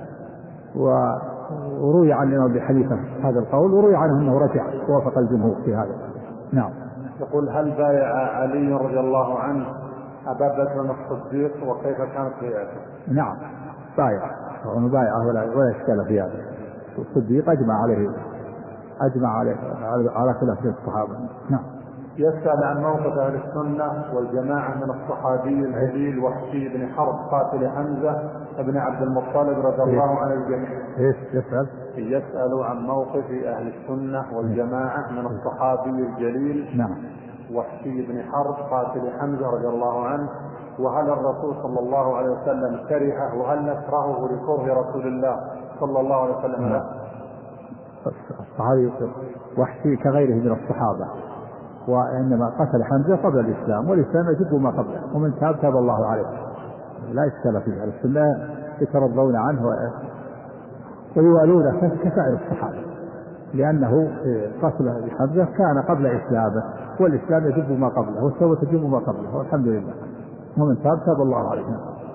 وروي عن الإمام أبي حنيفة هذا القول، وروي عنه أنه رجع ووافق الجمهور في هذا. نعم. يقول هل بايع علي رضي الله عنه أبا بكر الصديق وكيف كانت بيعته؟ نعم بايع ومبايعه ولا ولا إشكال في هذا. الصديق أجمع عليه أجمع عليه على خلاف الصحابة. نعم. يسأل عن موقف أهل السنة والجماعة من الصحابي الجليل وحشي بن حرب قاتل حمزة بن عبد المطلب رضي الله عن الجميع. إيش يسأل؟ يسأل عن موقف أهل السنة والجماعة من الصحابي الجليل نعم وحشي بن حرب قاتل حمزة رضي الله عنه، وهل الرسول صلى الله عليه وسلم كرهه وهل نكرهه لكره رسول الله صلى الله عليه وسلم له؟ الصحابي وحشي كغيره من الصحابة، وإنما قتل حمزة قبل الإسلام، والإسلام يجب ما قبله، ومن تاب تاب الله عليه، لا إشكال في ذلك. السنة يترضون عنه ويوالونه كسائر الصحابة، لأنه قتل حمزة كان قبل إسلامه، والإسلام يجب ما قبله والتوبة تجب ما قبله، والحمد لله، ومن تاب تاب الله عليه.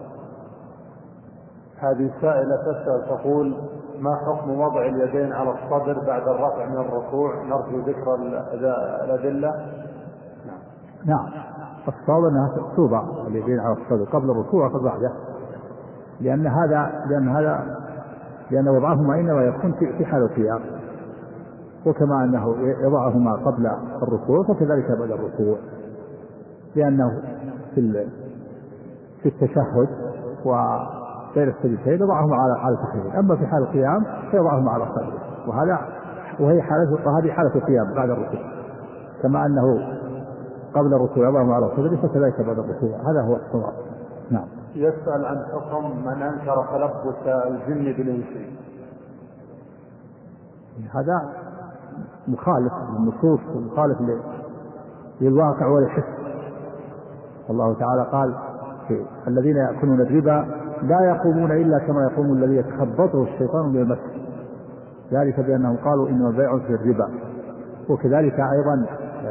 هذه سائلة تسأل تقول ما حكم وضع اليدين على الصدر بعد الرفع من الركوع؟ نرجو ذكر الأدلة. نعم الصواب أنها توضع اليدين على الصدر قبل الركوع وقبل بعده، لأن هذا لأن هذا لأن وضعهما إنما يكون في حال القيام، وكما أنه يضعهما قبل الركوع فكذلك بعد الركوع، لأنه في في التشهد وغير السجدتين يضعهما على على التحريم، أما في حال القيام فيضعهما على الصدر، وهذا وهي حالة وهذه حالة القيام بعد الركوع، كما أنه قبل الركوع يضعهما على الصدر فكذلك بعد الركوع، هذا هو الصواب. نعم. يسأل عن حكم من أنكر تلبس الجن بالإنس. هذا مخالف للنصوص ومخالف للواقع والحس. الله تعالى قال في الذين يأكلون الربا لا يقومون إلا كما يقوم الذي يتخبطه الشيطان من المس، ذلك بأنهم قالوا إنما البيع في الربا. وكذلك أيضا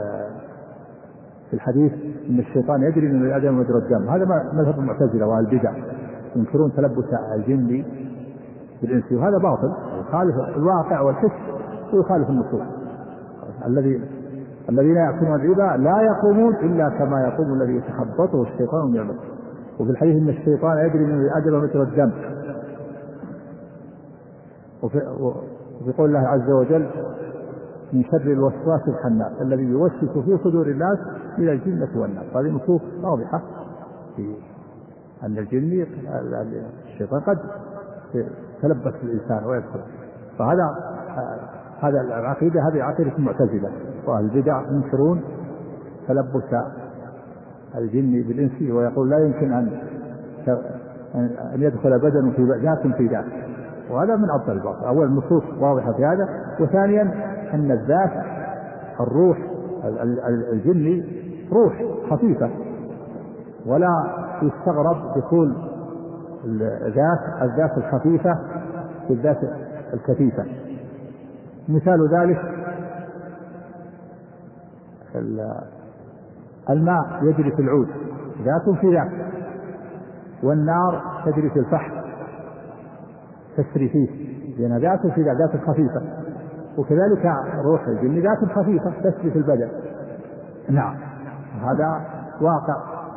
في الحديث إن الشيطان يجري من الآدم مجرى الدم، هذا مذهب المعتزلة والبدع، ينكرون تلبس الجن بالإنس، وهذا باطل يخالف الواقع والحس ويخالف النصوص. الذي الذين يأكلون الربا لا يقومون إلا كما يقوم الذي يتخبطه الشيطان من المس. وفي الحديث إن الشيطان يجري من الآدم مجرى الدم. وفي, وفي قول الله عز وجل من شر الوسواس الخناس الذي يوسوس في صدور الناس من الجنة والناس. هذه نصوص واضحة في أن الجن الشيطان قد تلبس الإنسان ويدخل. فهذا هذا العقيدة هذه عقيدة المعتزلة، وأهل البدع ينكرون تلبس الجن بالإنس، ويقول لا يمكن أن أن يدخل بدن في ذات في ذات، وهذا من أبطل الباطل. أول النصوص واضحة في هذا، وثانيا أن الذات الروح الجني روح خفيفة، ولا يستغرب دخول الذات الذات الخفيفة في الذات الكثيفة. مثال ذلك الماء يجري في العود ذات في ذات، والنار تجري في الفحم تسري فيه، لأنها ذات في ذات ذات خفيفة. وكذلك روح الجن ذات خفيفة تسري في البدن. نعم، هذا واقع.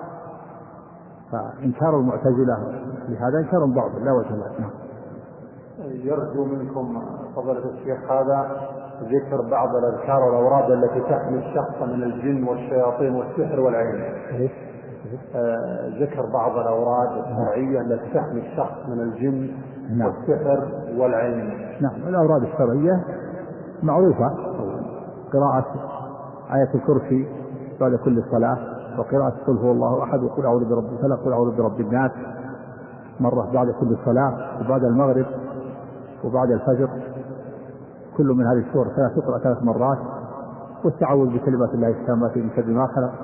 فإنكار المعتزلة لهذا إنكار باطل لا وجه له. يرجو منكم فضيلة الشيخ هذا ذكر بعض الأذكار والأوراد التي تحمي الشخص من الجن والشياطين والسحر والعين. آه ذكر بعض الأوراد الشرعية التي تحمي الشخص من الجن نعم. والسحر والعين. نعم، الأوراد الشرعية معروفة، قراءة آية الكرسي بعد كل صلاة، وقراءة قل هو الله أحد، وقل أعوذ برب الفلق، وقل أعوذ برب الناس مرة بعد كل صلاة، وبعد المغرب وبعد الفجر كل من هذه السور ثلاث تقرأ ثلاث مرات، والتعوذ بكلمات الله التامات من شر ما خلق،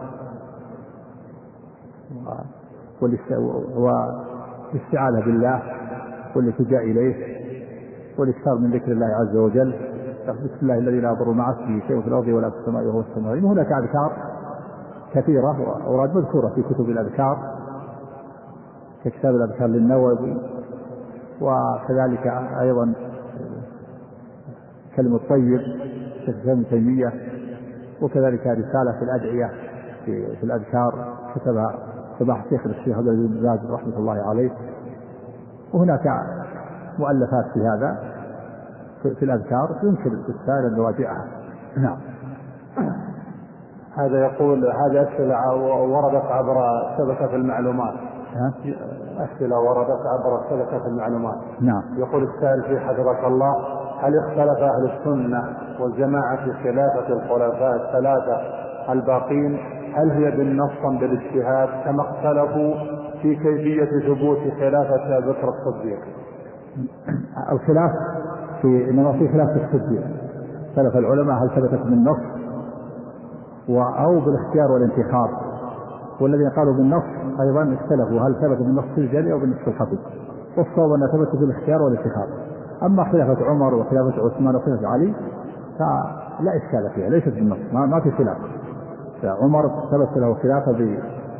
والاستعاذة بالله والالتجاء إليه، والاكثار من ذكر الله عز وجل، بسم الله الذي لا يضر مع اسمه شيء في الأرض ولا في السماء وهو السميع العليم. هناك أذكار كثيرة وأوراد مذكورة في كتب الأذكار ككتاب الأذكار للنووي، وكذلك أيضا كلمة الطيب شيخ ابن تيمية، وكذلك رسالة في الأدعية في, في الأذكار كتبها صباح الشيخ الشيخ عبد العزيز بن باز رحمة الله عليه. وهناك مؤلفات في هذا في, في الأذكار يمكن استفسار مراجعها. نعم. هذا يقول هذه أسئلة وردت عبر شبكة المعلومات. أسئلة وردت عبر شبكة المعلومات. نعم. يقول السائل في حفظك الله: هل اختلف أهل السنة والجماعة في خلافة الخلفاء الثلاثة الباقين؟ هل هي بالنص بالاجتهاد كما اختلفوا في كيفية ثبوت خلافة أبي بكر الصديق؟ الخلاف في إنما في خلاف الصديق، اختلف العلماء هل ثبتت بالنص أو بالاختيار والانتخاب، والذين قالوا بالنص أيضا اختلفوا هل ثبت بالنص الجلي أو بالنص الخفي، والصواب أنها ثبتت بالاختيار والانتخاب. أما خلافة عمر وخلافة عثمان وخلافة علي فلا إشكال فيها، ليست بالنص، ما, ما في خلاف. عمر ثبت له خلافة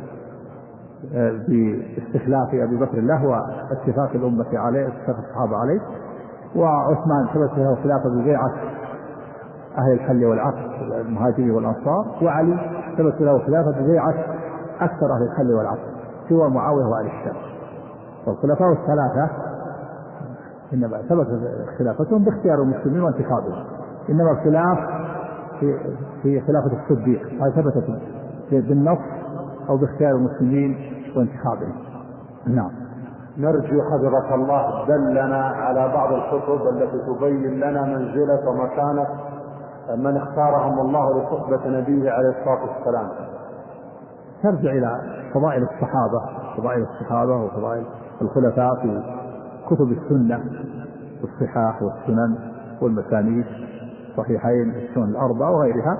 باستخلاف أبي بكر له واتفاق الأمة عليه، اتفاق الصحابة عليه. وعثمان ثبت له خلافة ببيعة أهل الحل والعقد المهاجرين والأنصار. وعلي ثبت له خلافة ببيعة أكثر أهل الحل والعقد سوى معاوية وآل الشام. والخلفاء الثلاثة إنما ثبت خلافتهم باختيار المسلمين وانتخابهم، إنما الخلاف في, في خلافة الصديق هل ثبتت بالنص أو باختيار المسلمين وانتخابهم. نعم. نرجو حفظك الله دلنا على بعض الكتب التي تبين لنا منزلة ومكانة من اختارهم الله لصحبة نبيه عليه الصلاة والسلام. ترجع إلى فضائل الصحابة فضائل الصحابة وفضائل الخلفاء في كتب السنة والصحاح والسنن والمسانيد صحيحين السنن الأربعة وغيرها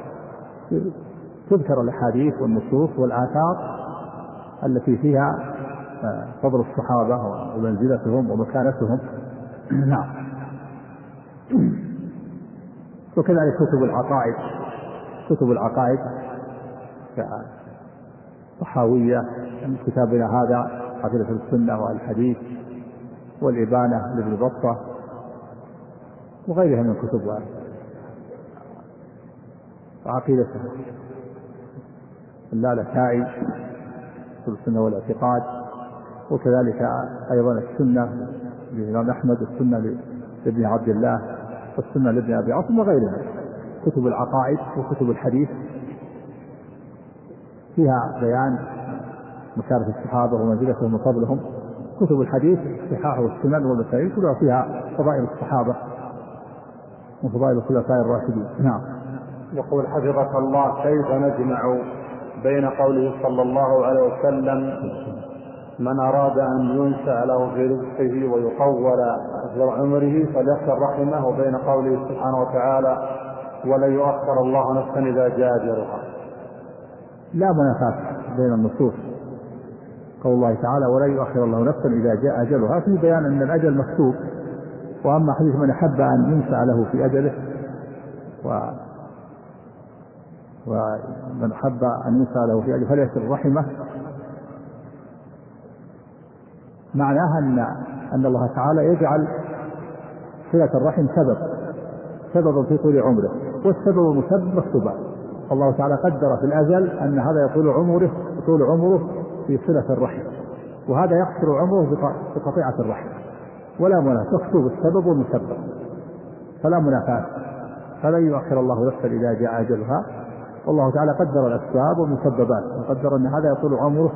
تذكر الأحاديث والنصوص والآثار التي فيها فضل الصحابة ومنزلتهم ومكانتهم. نعم. وكذلك كتب العقائد كتب العقائد طحاوية كتابنا هذا عقيدة السنة والحديث والإبانة لابن بطة وغيرها من كتب وعقيدة اللالكائي كتب السنة والاعتقاد، وكذلك أيضا السنة للإمام أحمد، السنة لابن عبد الله، والسنة لابن أبي عاصم وغيرها. كتب العقائد وكتب الحديث فيها بيان مكانة الصحابة ومنزلتهم وفضلهم. كتب الحديث الصحاح والسنن والمسائل كلها فيها فضائل الصحابة وفضائل الخلفاء الراشدين. نعم. يقول حفظك الله: كيف نجمع بين قوله صلى الله عليه وسلم من أراد أن ينشأ له في رزقه ويطول في عمره فليصل رحمه، وبين قوله سبحانه وتعالى: ولن يؤخر الله نفسا إذا جاء أجلها؟ لا منافاة بين النصوص. قول الله تعالى: ولن يؤخر الله نفسا إذا جاء أجلها في بيان أن الأجل مكتوب. وأما حديث من أحب أن ينشأ له في أجله و ومن حب أن ينشأ له في أجله فليصل رحمه، معناها أن أن الله تعالى يجعل صلة الرحم سبب سبب في طول عمره، والسبب والمسبب مكتوبان. الله تعالى قدر في الأزل أن هذا يطول عمره طول عمره في صلة الرحم، وهذا يقصر عمره بقطيعة الرحم، ولا منافاة، مكتوب السبب والمسبب فلا منافاة. فلن يؤخر الله نفسا إذا جاء أجلها، والله تعالى قدر الأسباب والمسببات، وقدر أن هذا يطول عمره.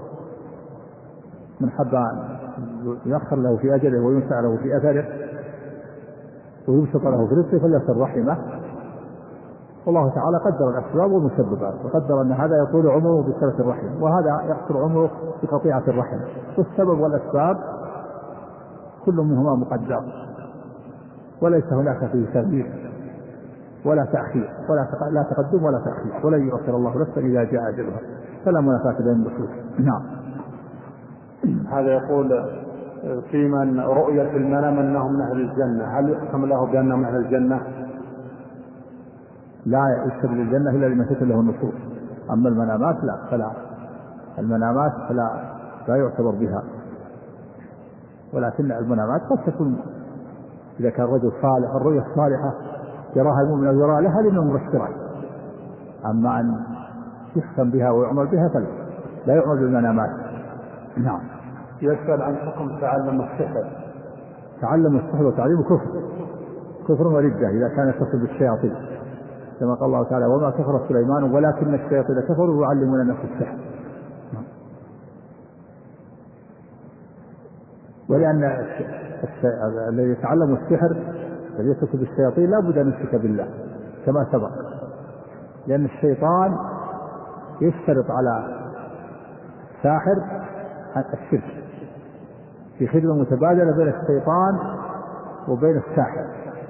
من حب أن يؤخر له في أجله وينشأ له في أثره ويبسط له في رزقه فليصل رحمه. والله تعالى قدر الأسباب والمسببات، وقدر أن هذا يطول عمره بصلة الرحم، وهذا يقصر عمره بقطيعة الرحم. والسبب والأسباب كل منهما مقدر، وليس هناك فيه تغيير ولا تأخير، ولا لا تقدم ولا تأخير. ولن يؤخر الله نفسا إذا جاء أجلها، فلا منافاة بين النصوص. نعم. هذا يقول: في من رؤية في المنام أنهم من أهل الجنة، هل يحكم له بأنهم أهل الجنة؟ لا يكتب للجنة إلا لمن تتبع له النصوص. أما المنامات لا، فلا المنامات فلا لا يعتبر بها، ولكن المنامات قد تكون إذا كان رجل صالح، الرؤية الصالحة يراها المؤمن أو يراها لها لأنه مبشرات. أما أن يحكم بها ويعمل بها فلا لا يعمل بالمنامات. نعم. يسأل عن حكم تعلم السحر. تعلم السحر وتعليم كفر كفر وردة إذا كان يتصل بالشياطين، كما قال الله تعالى: وما كفر سليمان ولكن الشياطين كفروا يعلمون الناس السحر. ولأن الذي يتعلم السحر الذي يتصل بالشياطين لا بد أن يشرك بالله كما سبق، لأن الشيطان يشترط على ساحر الشرك في خدمة متبادلة بين الشيطان وبين الساحر.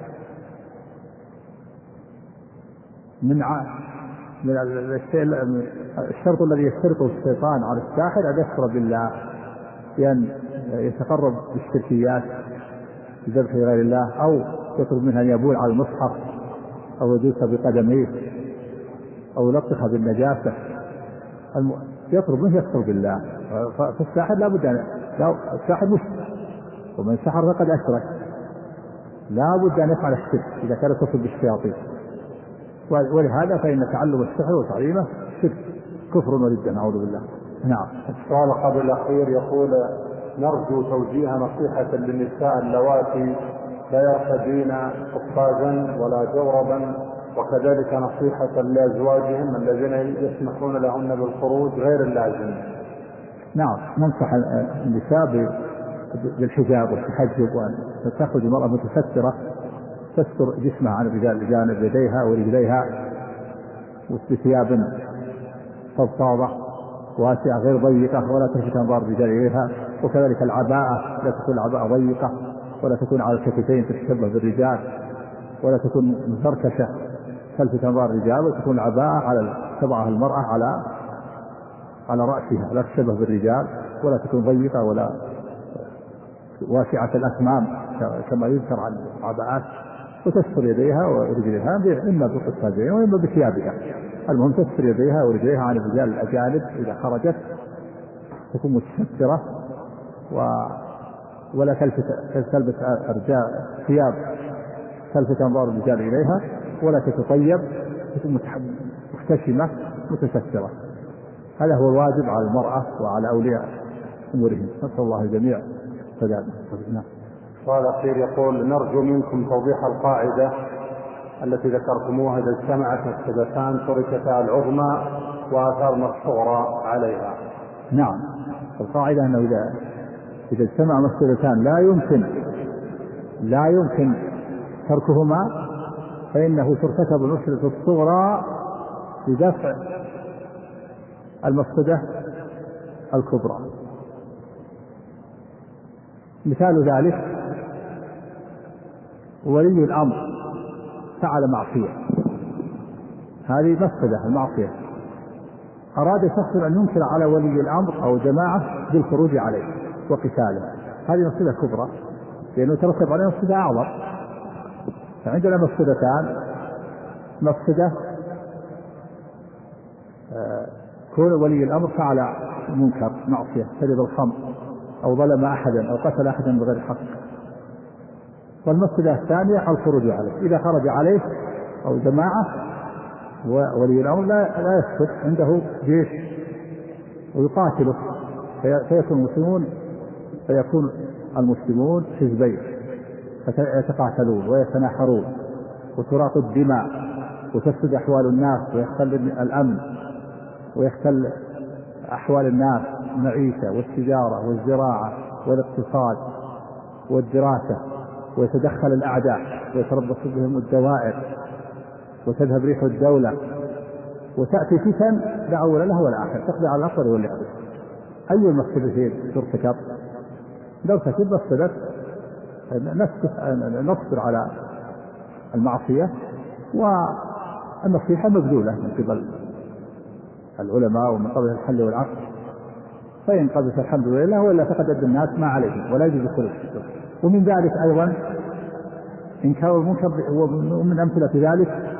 من ع... من الشرط الذي يشترطه الشيطان على الساحر أن يكفر بالله، بأن يتقرب بالشركيات بذبح غير الله، أو يطلب منها أن يبول على المصحف، أو يدوس بقدميه، أو يلطخ بالنجاسة. الم... يطلب منه يكفر بالله. فالساحر لا بد أن الساحر مشرك، ومن سحر فقد أشرك. لا بد أن يفعل الشرك إذا كان يتصل بالشياطين. ولهذا فإن تعلم السحر وتعليمه شرك كفر وردة، نعوذ بالله. نعم. السؤال قبل الأخير يقول: نرجو توجيه نصيحة للنساء اللواتي لا يرتدين قفازا ولا جوربا، وكذلك نصيحة لأزواجهم الذين يسمحون لهن بالخروج غير اللازم. نعم. ننصح النساء بالحجاب والتحجب، وأن تخرج المرأة متسترة تستر جسمها عن الرجال بجانب يديها ورجليها، وبثياب فضفاضة واسعة غير ضيقة، ولا تلفت أنظار الرجال إليها. وكذلك العباءة لا تكون العباءة ضيقة ولا تكون على الكتفين تتشبه بالرجال، ولا تكون مزركشة تلفت أنظار الرجال، وتكون العباءة على تضعها المرأة على على رأسها لا تشبه بالرجال، ولا تكون ضيقة ولا واسعة الأكمام كما يذكر عن العباءات، وتستر يديها ورجليها إما بقصتين وإما بثيابها. المهم تستر يديها ورجليها عن الرجال الأجانب إذا خرجت، تكون متسترة و ولا تلبس تلبس الرجال ثياب تلفت أنظار الرجال إليها، ولا تتطيب، تكون محتشمة متسترة. هذا هو الواجب على المرأة وعلى أولياء أمورهم. نسأل الله الجميع سداد. سؤال أخير يقول: نرجو منكم توضيح القاعدة التي ذكرتموها: إذا اجتمعت مفسدتان تركتا العظمى وآثرنا الصغرى عليها. نعم، القاعدة أنه إذا إذا اجتمع مفسدتان لا يمكن لا يمكن تركهما فإنه ترتكب المفسدة الصغرى لدفع المفسدة الكبرى. مثال ذلك: ولي الأمر فعل معصية، هذه مفسدة المعصية، أراد شخص أن ينكر على ولي الأمر أو جماعة بالخروج عليه وقتاله، هذه مفسدة كبرى لأنه ترتب عليه مفسدة أعظم. فعندنا مفسدتان: مفسدة كون ولي الأمر فعل منكر معصية، شرب الخمر أو ظلم أحدا أو قتل أحدا بغير حق، والمفسدة الثانية الخروج عليه، إذا خرج عليه أو جماعة وولي الأمر لا, لا يسكت، عنده جيش ويقاتله، فيكون المسلمون فيكون المسلمون حزبين فيتقاتلون ويتناحرون وتراق الدماء وتفسد أحوال الناس ويختل الأمن ويختل أحوال الناس، المعيشة والتجارة والزراعة والاقتصاد والدراسة، ويتدخل الأعداء ويتربص بهم الدوائر وتذهب ريح الدولة، وتأتي فتن لا أول لها ولا آخر تقضي على الأصل واللعب. أي المفسدتين ترتكب؟ لو تكب مفسدة نصبر على المعصية والنصيحة مبذولة من قبل العلماء ومن قبل الحل والعقد، فإن قبلت الحمد لله، وإلا فقد أدى الناس ما عليهم ولا يجوز الخروج. ومن ذلك أيضا إنكار المنكر، ومن أمثلة ذلك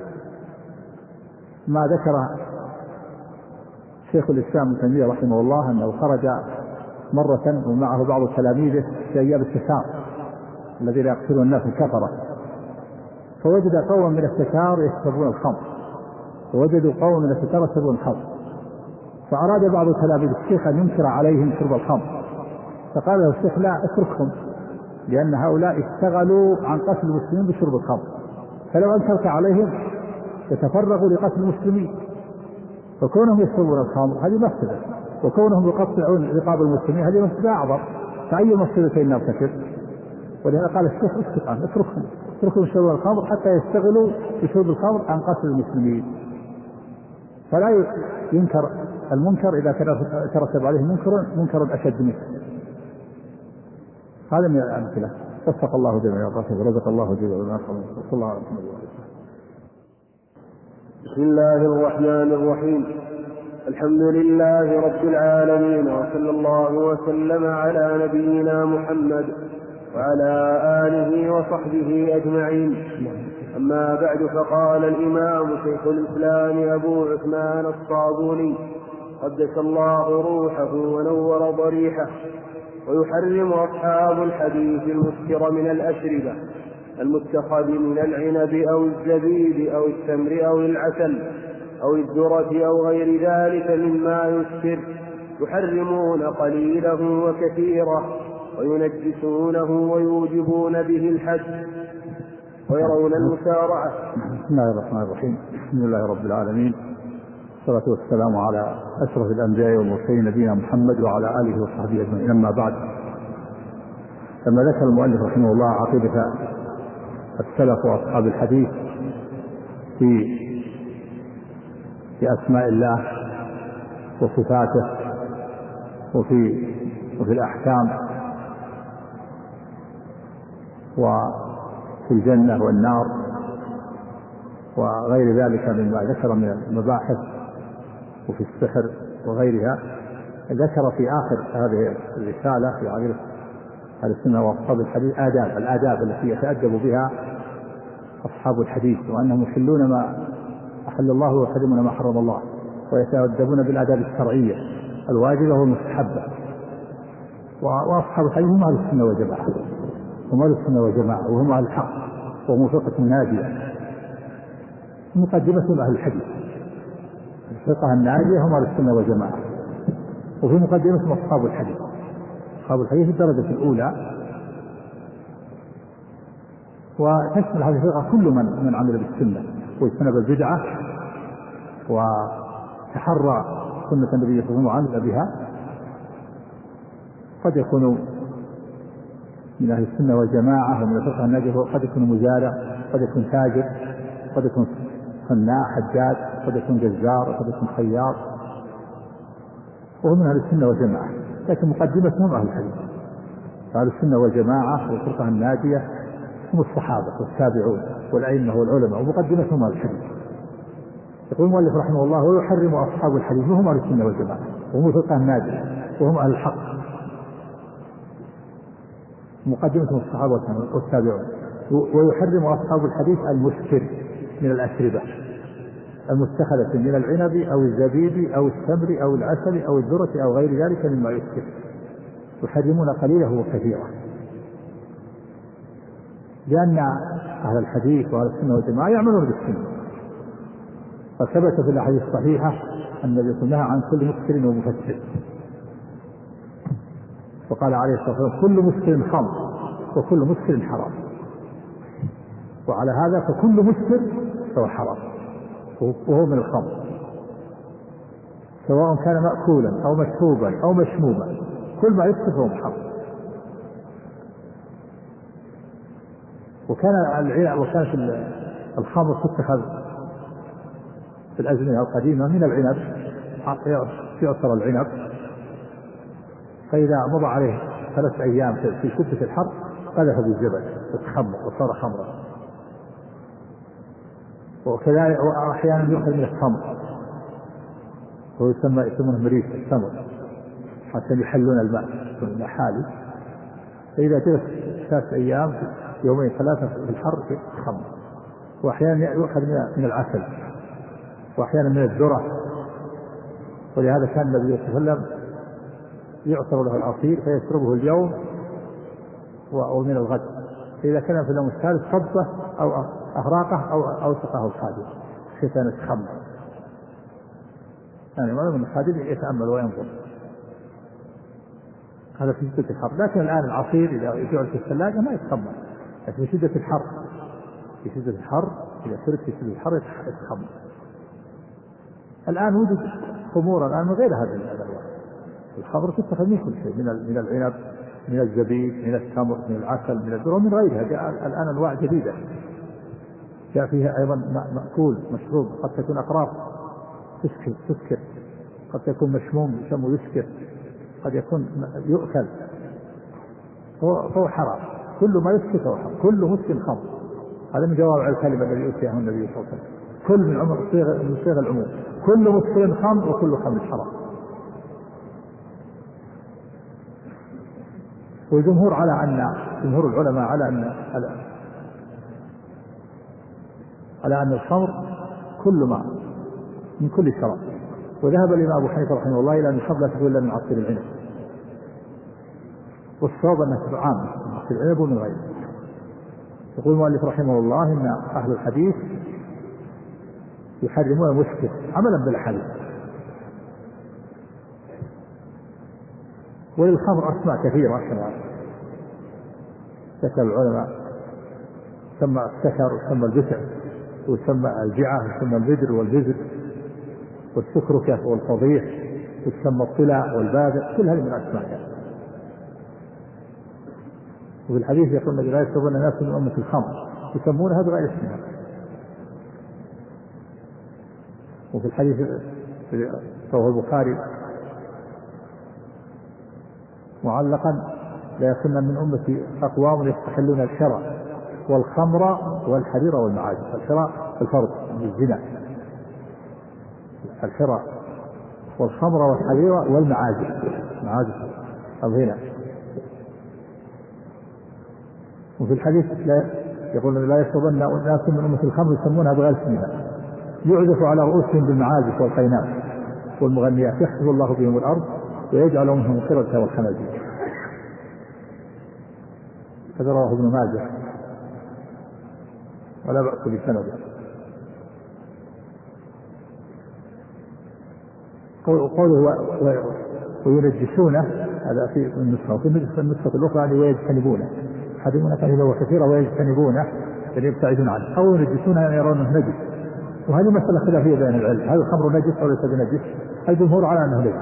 ما ذكر شيخ الإسلام ابن تيمية رحمه الله أنه خرج مرة ومعه بعض تلاميذه في أيام التتار الذين يقتلون الناس الكفرة، فوجد قوما من التتار يشربون الخمر، ووجدوا قوما من التتار يشربون الخمر، فأراد بعض تلاميذ الشيخ أن ينكر عليهم شرب الخمر، فقال له الشيخ: لا، اتركهم، لأن هؤلاء اشتغلوا عن قتل المسلمين بشرب الخمر، فلو أنكرت عليهم يتفرغوا لقتل المسلمين، فكونهم يشربون الخمر هذه مفسدة، وكونهم يقطعون رقاب المسلمين هذه مفسدة أعظم، فأي مفسدتين نرتكب؟ ولهذا قال الشيخ: اسكت عنهم، اتركهم اتركهم يشربون الخمر حتى يشتغلوا بشرب الخمر عن قتل المسلمين. فلا ينكر المنكر إذا ترتب عليه منكر منكر أشد منه. هذا من الأمثلة. وفق الله جميعا ورزق الله جميعا. صلى الله عليه وسلم. بسم الله الرحمن الرحيم. الحمد لله رب العالمين، وصلى الله وسلم على نبينا محمد وعلى آله وصحبه أجمعين. أما بعد، فقال الإمام شيخ الإسلام أبو عثمان الصابوني قدس الله روحه ونور ضريحه: ويحرم أصحاب الحديث المسكر من الأشربة المتخذ من العنب أو الزبيب أو التمر أو العسل أو الذرة أو غير ذلك مما يسكر، يحرمون قليله وكثيره، وينجسونه ويوجبون به الحد، ويرون المسارعة. بسم الله الرحمن الرحيم. الحمد لله رب العالمين، والصلاة والسلام على أشرف الأنبياء والمرسلين نبينا محمد وعلى آله وصحبه أجمعين. أما بعد، لما ذكر المؤلف رحمه الله عقيدة السلف وأصحاب الحديث في في أسماء الله وصفاته وفي وفي الأحكام وفي الجنة والنار وغير ذلك مما ذكر من المباحث، وفي السحر وغيرها. ذكر في آخر هذه الرسالة في عقيدة أهل السنة وأصحاب الحديث آداب الآداب التي يتأدب بها أصحاب الحديث، وأنهم يحلون ما أحل الله ويحرمون ما حرم الله، ويتأدبون بالآداب الشرعية الواجبة والمستحبة. وأصحاب الحديث هم أهل السنة والجماعة، هم أهل السنة والجماعة وهم أهل الحق وهم فرقة ناجية. مقدمة أهل الحديث الفرقة الناجية هم أهل السنة والجماعة، وفي مقدمة أصحاب الحديث. أصحاب الحديث الدرجة الأولى، وتشمل هذه الفرقة كل من من عمل بالسنة واجتنب البدعة وتحرى سنة النبي صلى الله عليه وسلم وعمل بها. قد يكون من أهل السنة والجماعة ومن الفرقة الناجية، قد يكون مزارع، قد يكون تاجر، قد يكون صناع حداد، قد يكون جزار، قد يكون خياط، وهو من أهل السنة والجماعة. لكن مقدمتهم أهل الحديث. أهل السنة والجماعة والفرقة الناجية هم الصحابة والتابعون والأئمة والعلماء، ومقدمتهم أهل الحديث. يقول المؤلف رحمه الله: ويحرم أصحاب الحديث وهم أهل السنة والجماعة وهم الفرقة الناجية وهم أهل الحق. مقدمتهم الصحابة والتابعون. ويحرم أصحاب الحديث المسكر من الأشربة المتخذة من العنب أو الزبيب أو التمر أو العسل أو الذرة أو غير ذلك مما يسكر، يحرمون قليله وكثيره. لأن أهل الحديث وأهل السنة والجماعة يعملون بالسنة، فثبت في الأحاديث الصحيحة أن النبي نهى عن كل مسكر ومفتر، وقال عليه الصلاة والسلام: كل مسكر خمر وكل مسكر حرام. وعلى هذا فكل مسكر فهو حرام وهو من الخمر، سواء كان مأكولا أو مشروبا أو مشموما، كل ما يسكر فهو حرام. وكان العنب وكانت الخمر تتخذ في الأزمنة القديمة من العنب، يعصر العنب، فإذا مضى عليه ثلاث أيام في شدة الحر قذف بالزبد وتخمر وصار خمرا. وكذلك أحيانا يؤخذ من التمر، هو يسمى يسمونه مريف التمر، حتى يحلون الماء من حالي. فإذا جلس ثلاث أيام يومين ثلاثة في الحر في الخمر. وأحيانا يؤخذ من العسل، وأحيانا من الذرة. ولهذا كان النبي صلى الله عليه وسلم يعصر له العصير فيشربه اليوم ومن الغد، فإذا كان في اليوم الثالث صبه أو أهراقه أو أوسقه الخادم ختان الخمر. يعني معلوم أن الخادم يتأمل وينظر، هذا في شدة الحر. لكن الآن العصير إذا يجعل في الثلاجة ما يتخمر، لكن في شدة الحر في شدة الحر إذا شرب في شدة الحر يتخمر. الآن وجد خمور الآن من غير هذا الأنواع. الخمر تتخذ من كل شيء، من العنب، من الزبيب، من التمر، من العسل، من الذرة، ومن غيرها. جاء الآن أنواع جديدة جاء فيها أيضا مأكول مشروب، قد تكون أقراص تسكر تسكر قد يكون مشموم يسمى يسكر، قد يكون يؤكل، فهو حرام. كل ما يسكر فهو حرام، كل مسكر خمر. هذا من جواب على الكلمة الذي أوتيه النبي صلى الله عليه وسلم: كل من عمر من صيغ العموم، كل مسكر خمر وكل خمر حرام. والجمهور على أن جمهور العلماء على أن على, على أن الخمر كل ما من كل شراب. وذهب الإمام أبو حنيفة رحمه الله إلى أن الخمر لا تكون إلا من عصير العنب، والصواب أنها تبقى عامة من عصير العنب ومن غيره. يقول المؤلف رحمه الله: إن أهل الحديث يحرمون المسكر عملا بالحديث. وللخمر أسماء كثيرة كما ذكر العلماء، يسمى السكر ويسمى البسع ويسمى الجعة ويسمى البدر والبزر والسكركة والفضيح ويسمى الطلاء والبادئ، كل هذه من أسمائها. وفي الحديث يقول النبي: لا يشربن الناس من أمة الخمر، يسمونها بغير اسمها. وفي الحديث رواه البخاري معلقا: لا يكن من أمتي أقوام يستحلون الشرع والخمر والحرير والمعازف. الشرع الفرد الزنا، الشرع والخمر والحرير والمعازف، معازف الغنى. وفي الحديث لا يقول لا يشربن الناس من أمة الخمر يسمونها بغير اسمها، يعزف على رؤوسهم بالمعازف والقينات والمغنيات، يخسف الله بهم الأرض ويجعل منهم القردة والخنازير. هذا رواه ابن ماجه ولا بأس بسنده. قوله وينجسونه هذا في النسخة، وفي النسخة الأخرى يعني ويجتنبونه، يحرمون كلمة كثيرة ويجتنبونه يعني يبتعدون عنه، أو ينجسونه يعني يرونه نجس. وهذه مسألة خلافية بين العلم، هل الخمر نجس أو ليس بنجس؟ الجمهور على أنه نجس.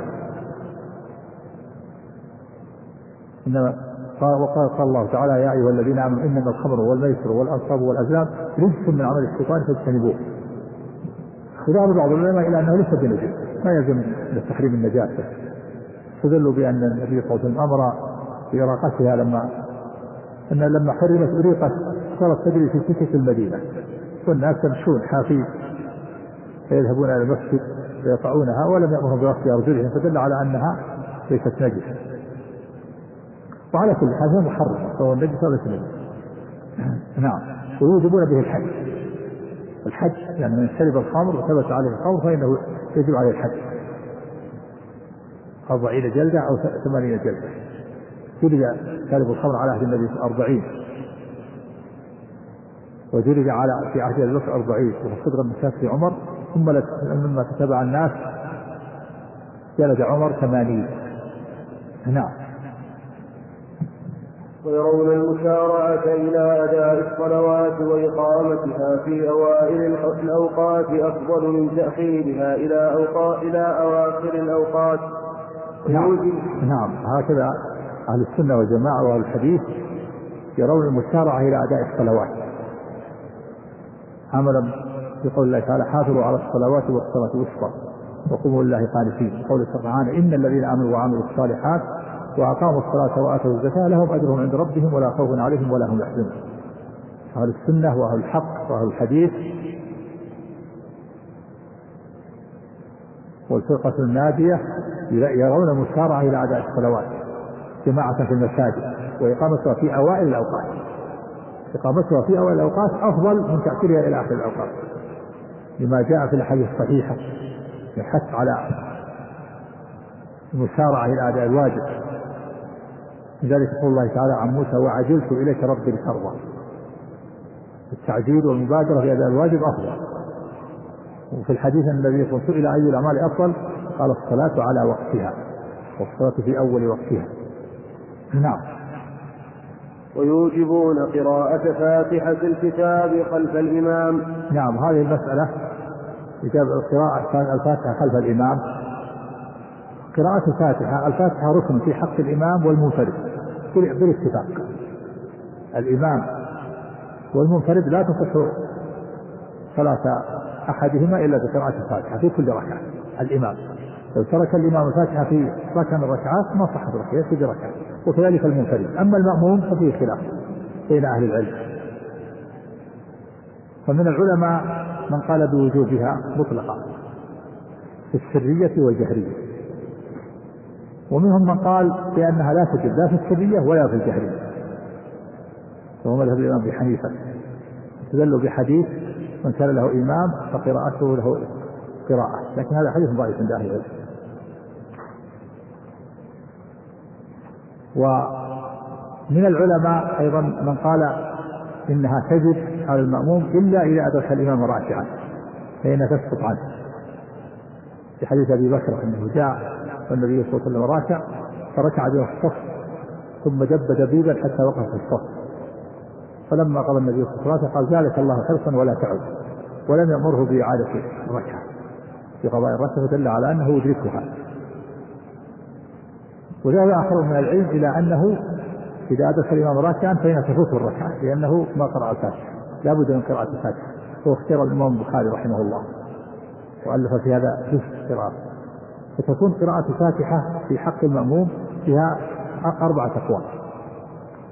إنما وقال قال الله تعالى يا أيها الذين آمنوا إنما الخمر والميسر والأنصاب والأزلام رجس من عمل الشيطان فاجتنبوه. وذهب بعض العلماء إلى أنه ليس بنجس، ما يلزم من التحريم النجاسة. استدلوا بأن النبي صلى الله عليه وسلم أمر بإراقتها لما أن لما حرمت أريقت صارت تجري في سكك المدينة والناس يمشون حافين فيذهبون إلى المسجد فيقطعونها ولم يأمرهم بغسل أرجلهم، فدل على أنها ليست نجسة. وعلى كل حال هو محرم فهو النجس وليس نجس. نعم. ويوجبون به الحج، الحج يعني من شرب الخمر وثبت عليه الخمر فإنه يجب عليه الحج أربعين جلدة أو ثمانين جلدة. جلد شارب الخمر على عهد النبي أربعين، وجلد على في عهد البكر أربعين، وصدر النساء في عمر، ثم لما تتبع الناس جلد عمر ثمانين. نعم. ويرون المسارعة إلى أداء الصلوات وإقامتها في أوائل الأوقات أفضل من تأخيرها إلى أوقات إلى أواخر الأوقات. نعم. نعم هكذا أهل السنة والجماعة وأهل الحديث يرون المسارعة إلى أداء الصلوات، عملا في قول الله تعالى حافظوا على الصلوات والصلاة الوسطى وقوموا لله قانتين. قول سبحانه إن الذين آمنوا وعملوا الصالحات وأقاموا الصلاة وآتوا الزكاة لهم أجرهم عند ربهم ولا خوف عليهم ولا هم يحزنون. أهل السنة وأهل الحق وأهل الحديث والفرقة الناجية يرون المسارعة إلى أداء الصلوات جماعة في المساجد وإقامتها في أوائل الأوقات، إقامتها في أوائل الأوقات أفضل من تأخيرها إلى آخر الأوقات، لما جاء في الحديث الصحيحة يحث على المسارعة إلى أداء الواجب. لذلك يقول الله تعالى عن موسى وعجلت إليك ربي لترضى. التعجيل والمبادرة في أداء الواجب أفضل. وفي الحديث النبي صلى الله عليه وسلم سئل أي الأعمال أفضل قال الصلاة على وقتها والصلاة في أول وقتها. نعم. ويوجبون قراءة فاتحة الكتاب خلف الإمام. نعم هذه المسألة قراءة الفاتحة خلف الإمام. قراءة الفاتحة الفاتحة ركن في حق الإمام والمنفرد بالاتفاق. الإمام والمنفرد لا تصح صلاة أحدهما إلا بقراءة الفاتحة في كل ركعة. الإمام لو ترك الإمام الفاتحة في ركعة من الركعات ما صحت ركعة في ركعة، وكذلك المنفرد. أما المأموم ففيه خلاف بين أهل العلم، فمن العلماء من قال بوجوبها مطلقا في السرية والجهرية، ومنهم من قال بأنها لا تجب لا في السرية ولا في الجهرية، وهو مذهب الإمام أبي حنيفة. استدلوا بحديث من كان له إمام فقراءته له قراءة، لكن هذا حديث ضعيف عند أهل العلم. ومن العلماء أيضا من قال إنها تجب على المأموم إلا إذا أدرك الإمام راكعا فإنها تسقط عنه، في حديث أبي بكر أنه جاء والنبي صلى الله عليه وسلم راكع فركع بين الصف ثم جب دبيبا حتى وقف في الصف، فلما قضى النبي صلى الله عليه وسلم قال ذلك الله حرصا ولا تعد، ولم يأمره بإعادة الركعة في قضاء الركعة، فدل على أنه يدركها. وذهب آخر من العلم إلى أنه إذا أدرك الإمام راكعا فإنها تفوته الركعة لأنه ما قرأ الفاتحة، لا بد من قراءة الفاتحة. هو اختيار الإمام البخاري رحمه الله وألف في هذا جزء قراءة، فتكون قراءة الفاتحة في حق المأموم فيها أربعة أقوال.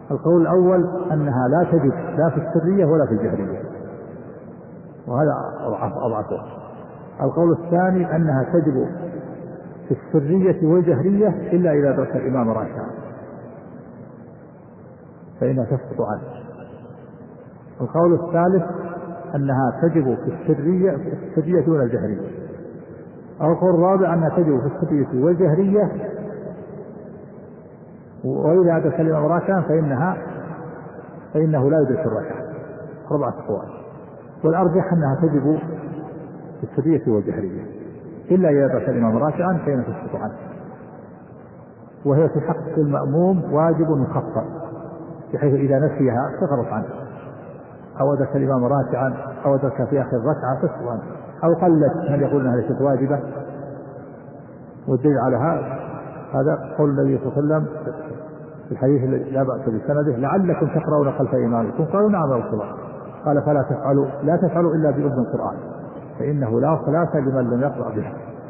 القول الأول أنها لا تجب لا في السرية ولا في الجهرية، وهذا أضعف أضعفه. القول الثاني أنها تجب في السرية والجهرية إلا إذا أدرك الإمام راكعا فإنها تسقط عنه. القول الثالث أنها تجب في السرية في السرية دون الجهرية. القول الرابع أنها تجب في السرية والجهرية، وإذا أدرك الإمام راكعا فإنها فإنه لا يدرك الركعة. أربعة أقوال، والأرجح أنها تجب في السرية والجهرية إلا إذا أدرك الإمام راكعا فإنها تسقط عنه، وهي في حق المأموم واجب مخفف بحيث إذا نسيها سقطت عنه، أو أدرك الإمام راكعا أو أدرك في آخر ركعة تسقط عنه، أو قلت من يقول أنها ليست واجبة. والدليل على هذا هذا قول النبي صلى الله عليه وسلم في الحديث الذي لا بأس بسنده: لعلكم تقرؤون خلف إمامكم. قالوا: نعم يا رسول الله. قال: فلا تفعلوا لا تفعلوا إلا بأذن القرآن فإنه لا صلاة لمن لم يقرأ بها.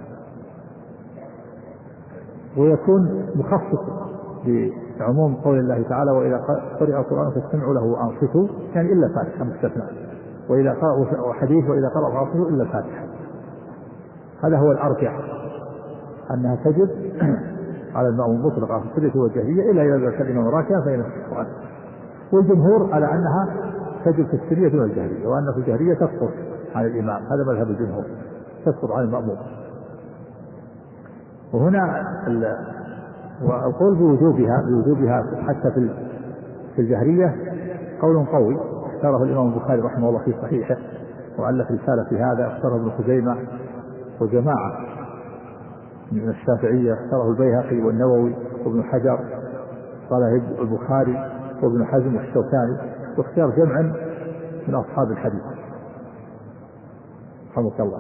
ويكون مخصص بعموم قول الله تعالى: وإذا قرئ القرآن فاستمعوا له وأنصتوا، يعني إلا الفاتحة مستثنى، وإذا قرأوا حديث وإذا قرأوا فأنصتوا إلا الفاتحة. هذا هو الأرجح أنها تجب على المأموم مطلقة في السرية والجهرية إلا إذا أدرك الإمام راكعا فإنها تسقط عنه. والجمهور على أنها تجب في السرية دون الجهرية، وأن في الجهرية تسقط عن الإمام. هذا مذهب الجمهور، تسقط عن المأموم. وهنا والقول بوجوبها بوجوبها حتى في في الجهرية قول قوي اختاره الإمام البخاري رحمه الله في صحيحه، وألف رسالة في هذا، اختاره ابن خزيمة وجماعة من الشافعية، اختاره البيهقي والنووي وابن حجر، قاله البخاري وابن حزم والشوكاني، واختيار جمع من أصحاب الحديث رحمه الله.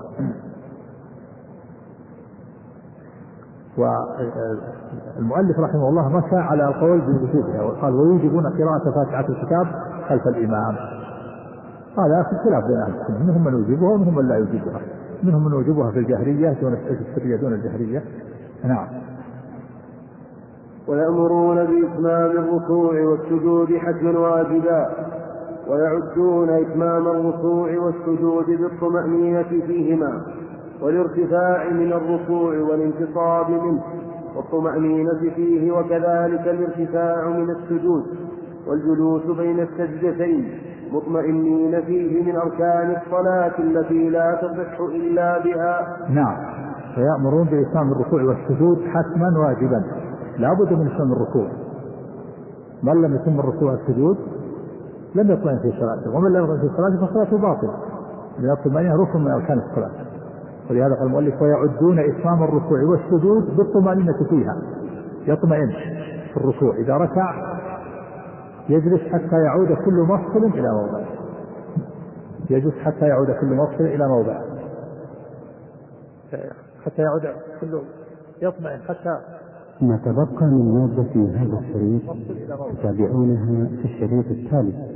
والمؤلف رحمه الله مشى على القول بوجوبها وقال: ويوجبون قراءة فاتحة الكتاب خلف الإمام. هذا في خلاف بين أهل السنة، منهم من يوجبها ومنهم من لا يوجبها، منهم من يوجبها في الجهرية دون السرية دون الجهرية. نعم. ويأمرون بإتمام الركوع والسجود حتما واجبا، ويعدون إتمام الركوع والسجود بالطمأنينة فيهما والارتفاع من الركوع والانتصاب منه والطمأنينة فيه، وكذلك الارتفاع من السجود والجلوس بين السجدتين مطمئنين فيه من أركان الصلاة التي لا تصح إلا بها. نعم. فيأمرون بإتمام الركوع والسجود حتما واجبا، لا بد من إتمام الركوع. من لم يتم الركوع والسجود لم يطمئن في صلاته، ومن لم يطمئن في صلاته فصلاته باطلة، لأن الطمأنينة ركن من أركان الصلاة. ولهذا قال المؤلف: ويعدون إتمام الركوع والسجود بالطمأنينة فيها، يطمئن في الركوع، إذا ركع يجلس حتى يعود كل مفصل إلى موضعه، يجلس حتى يعود كل مفصل إلى موضعه، حتى يعود كله يطمئن حتى. ما تبقى من مادة هذا الشريط تتابعونها في الشريط التالي.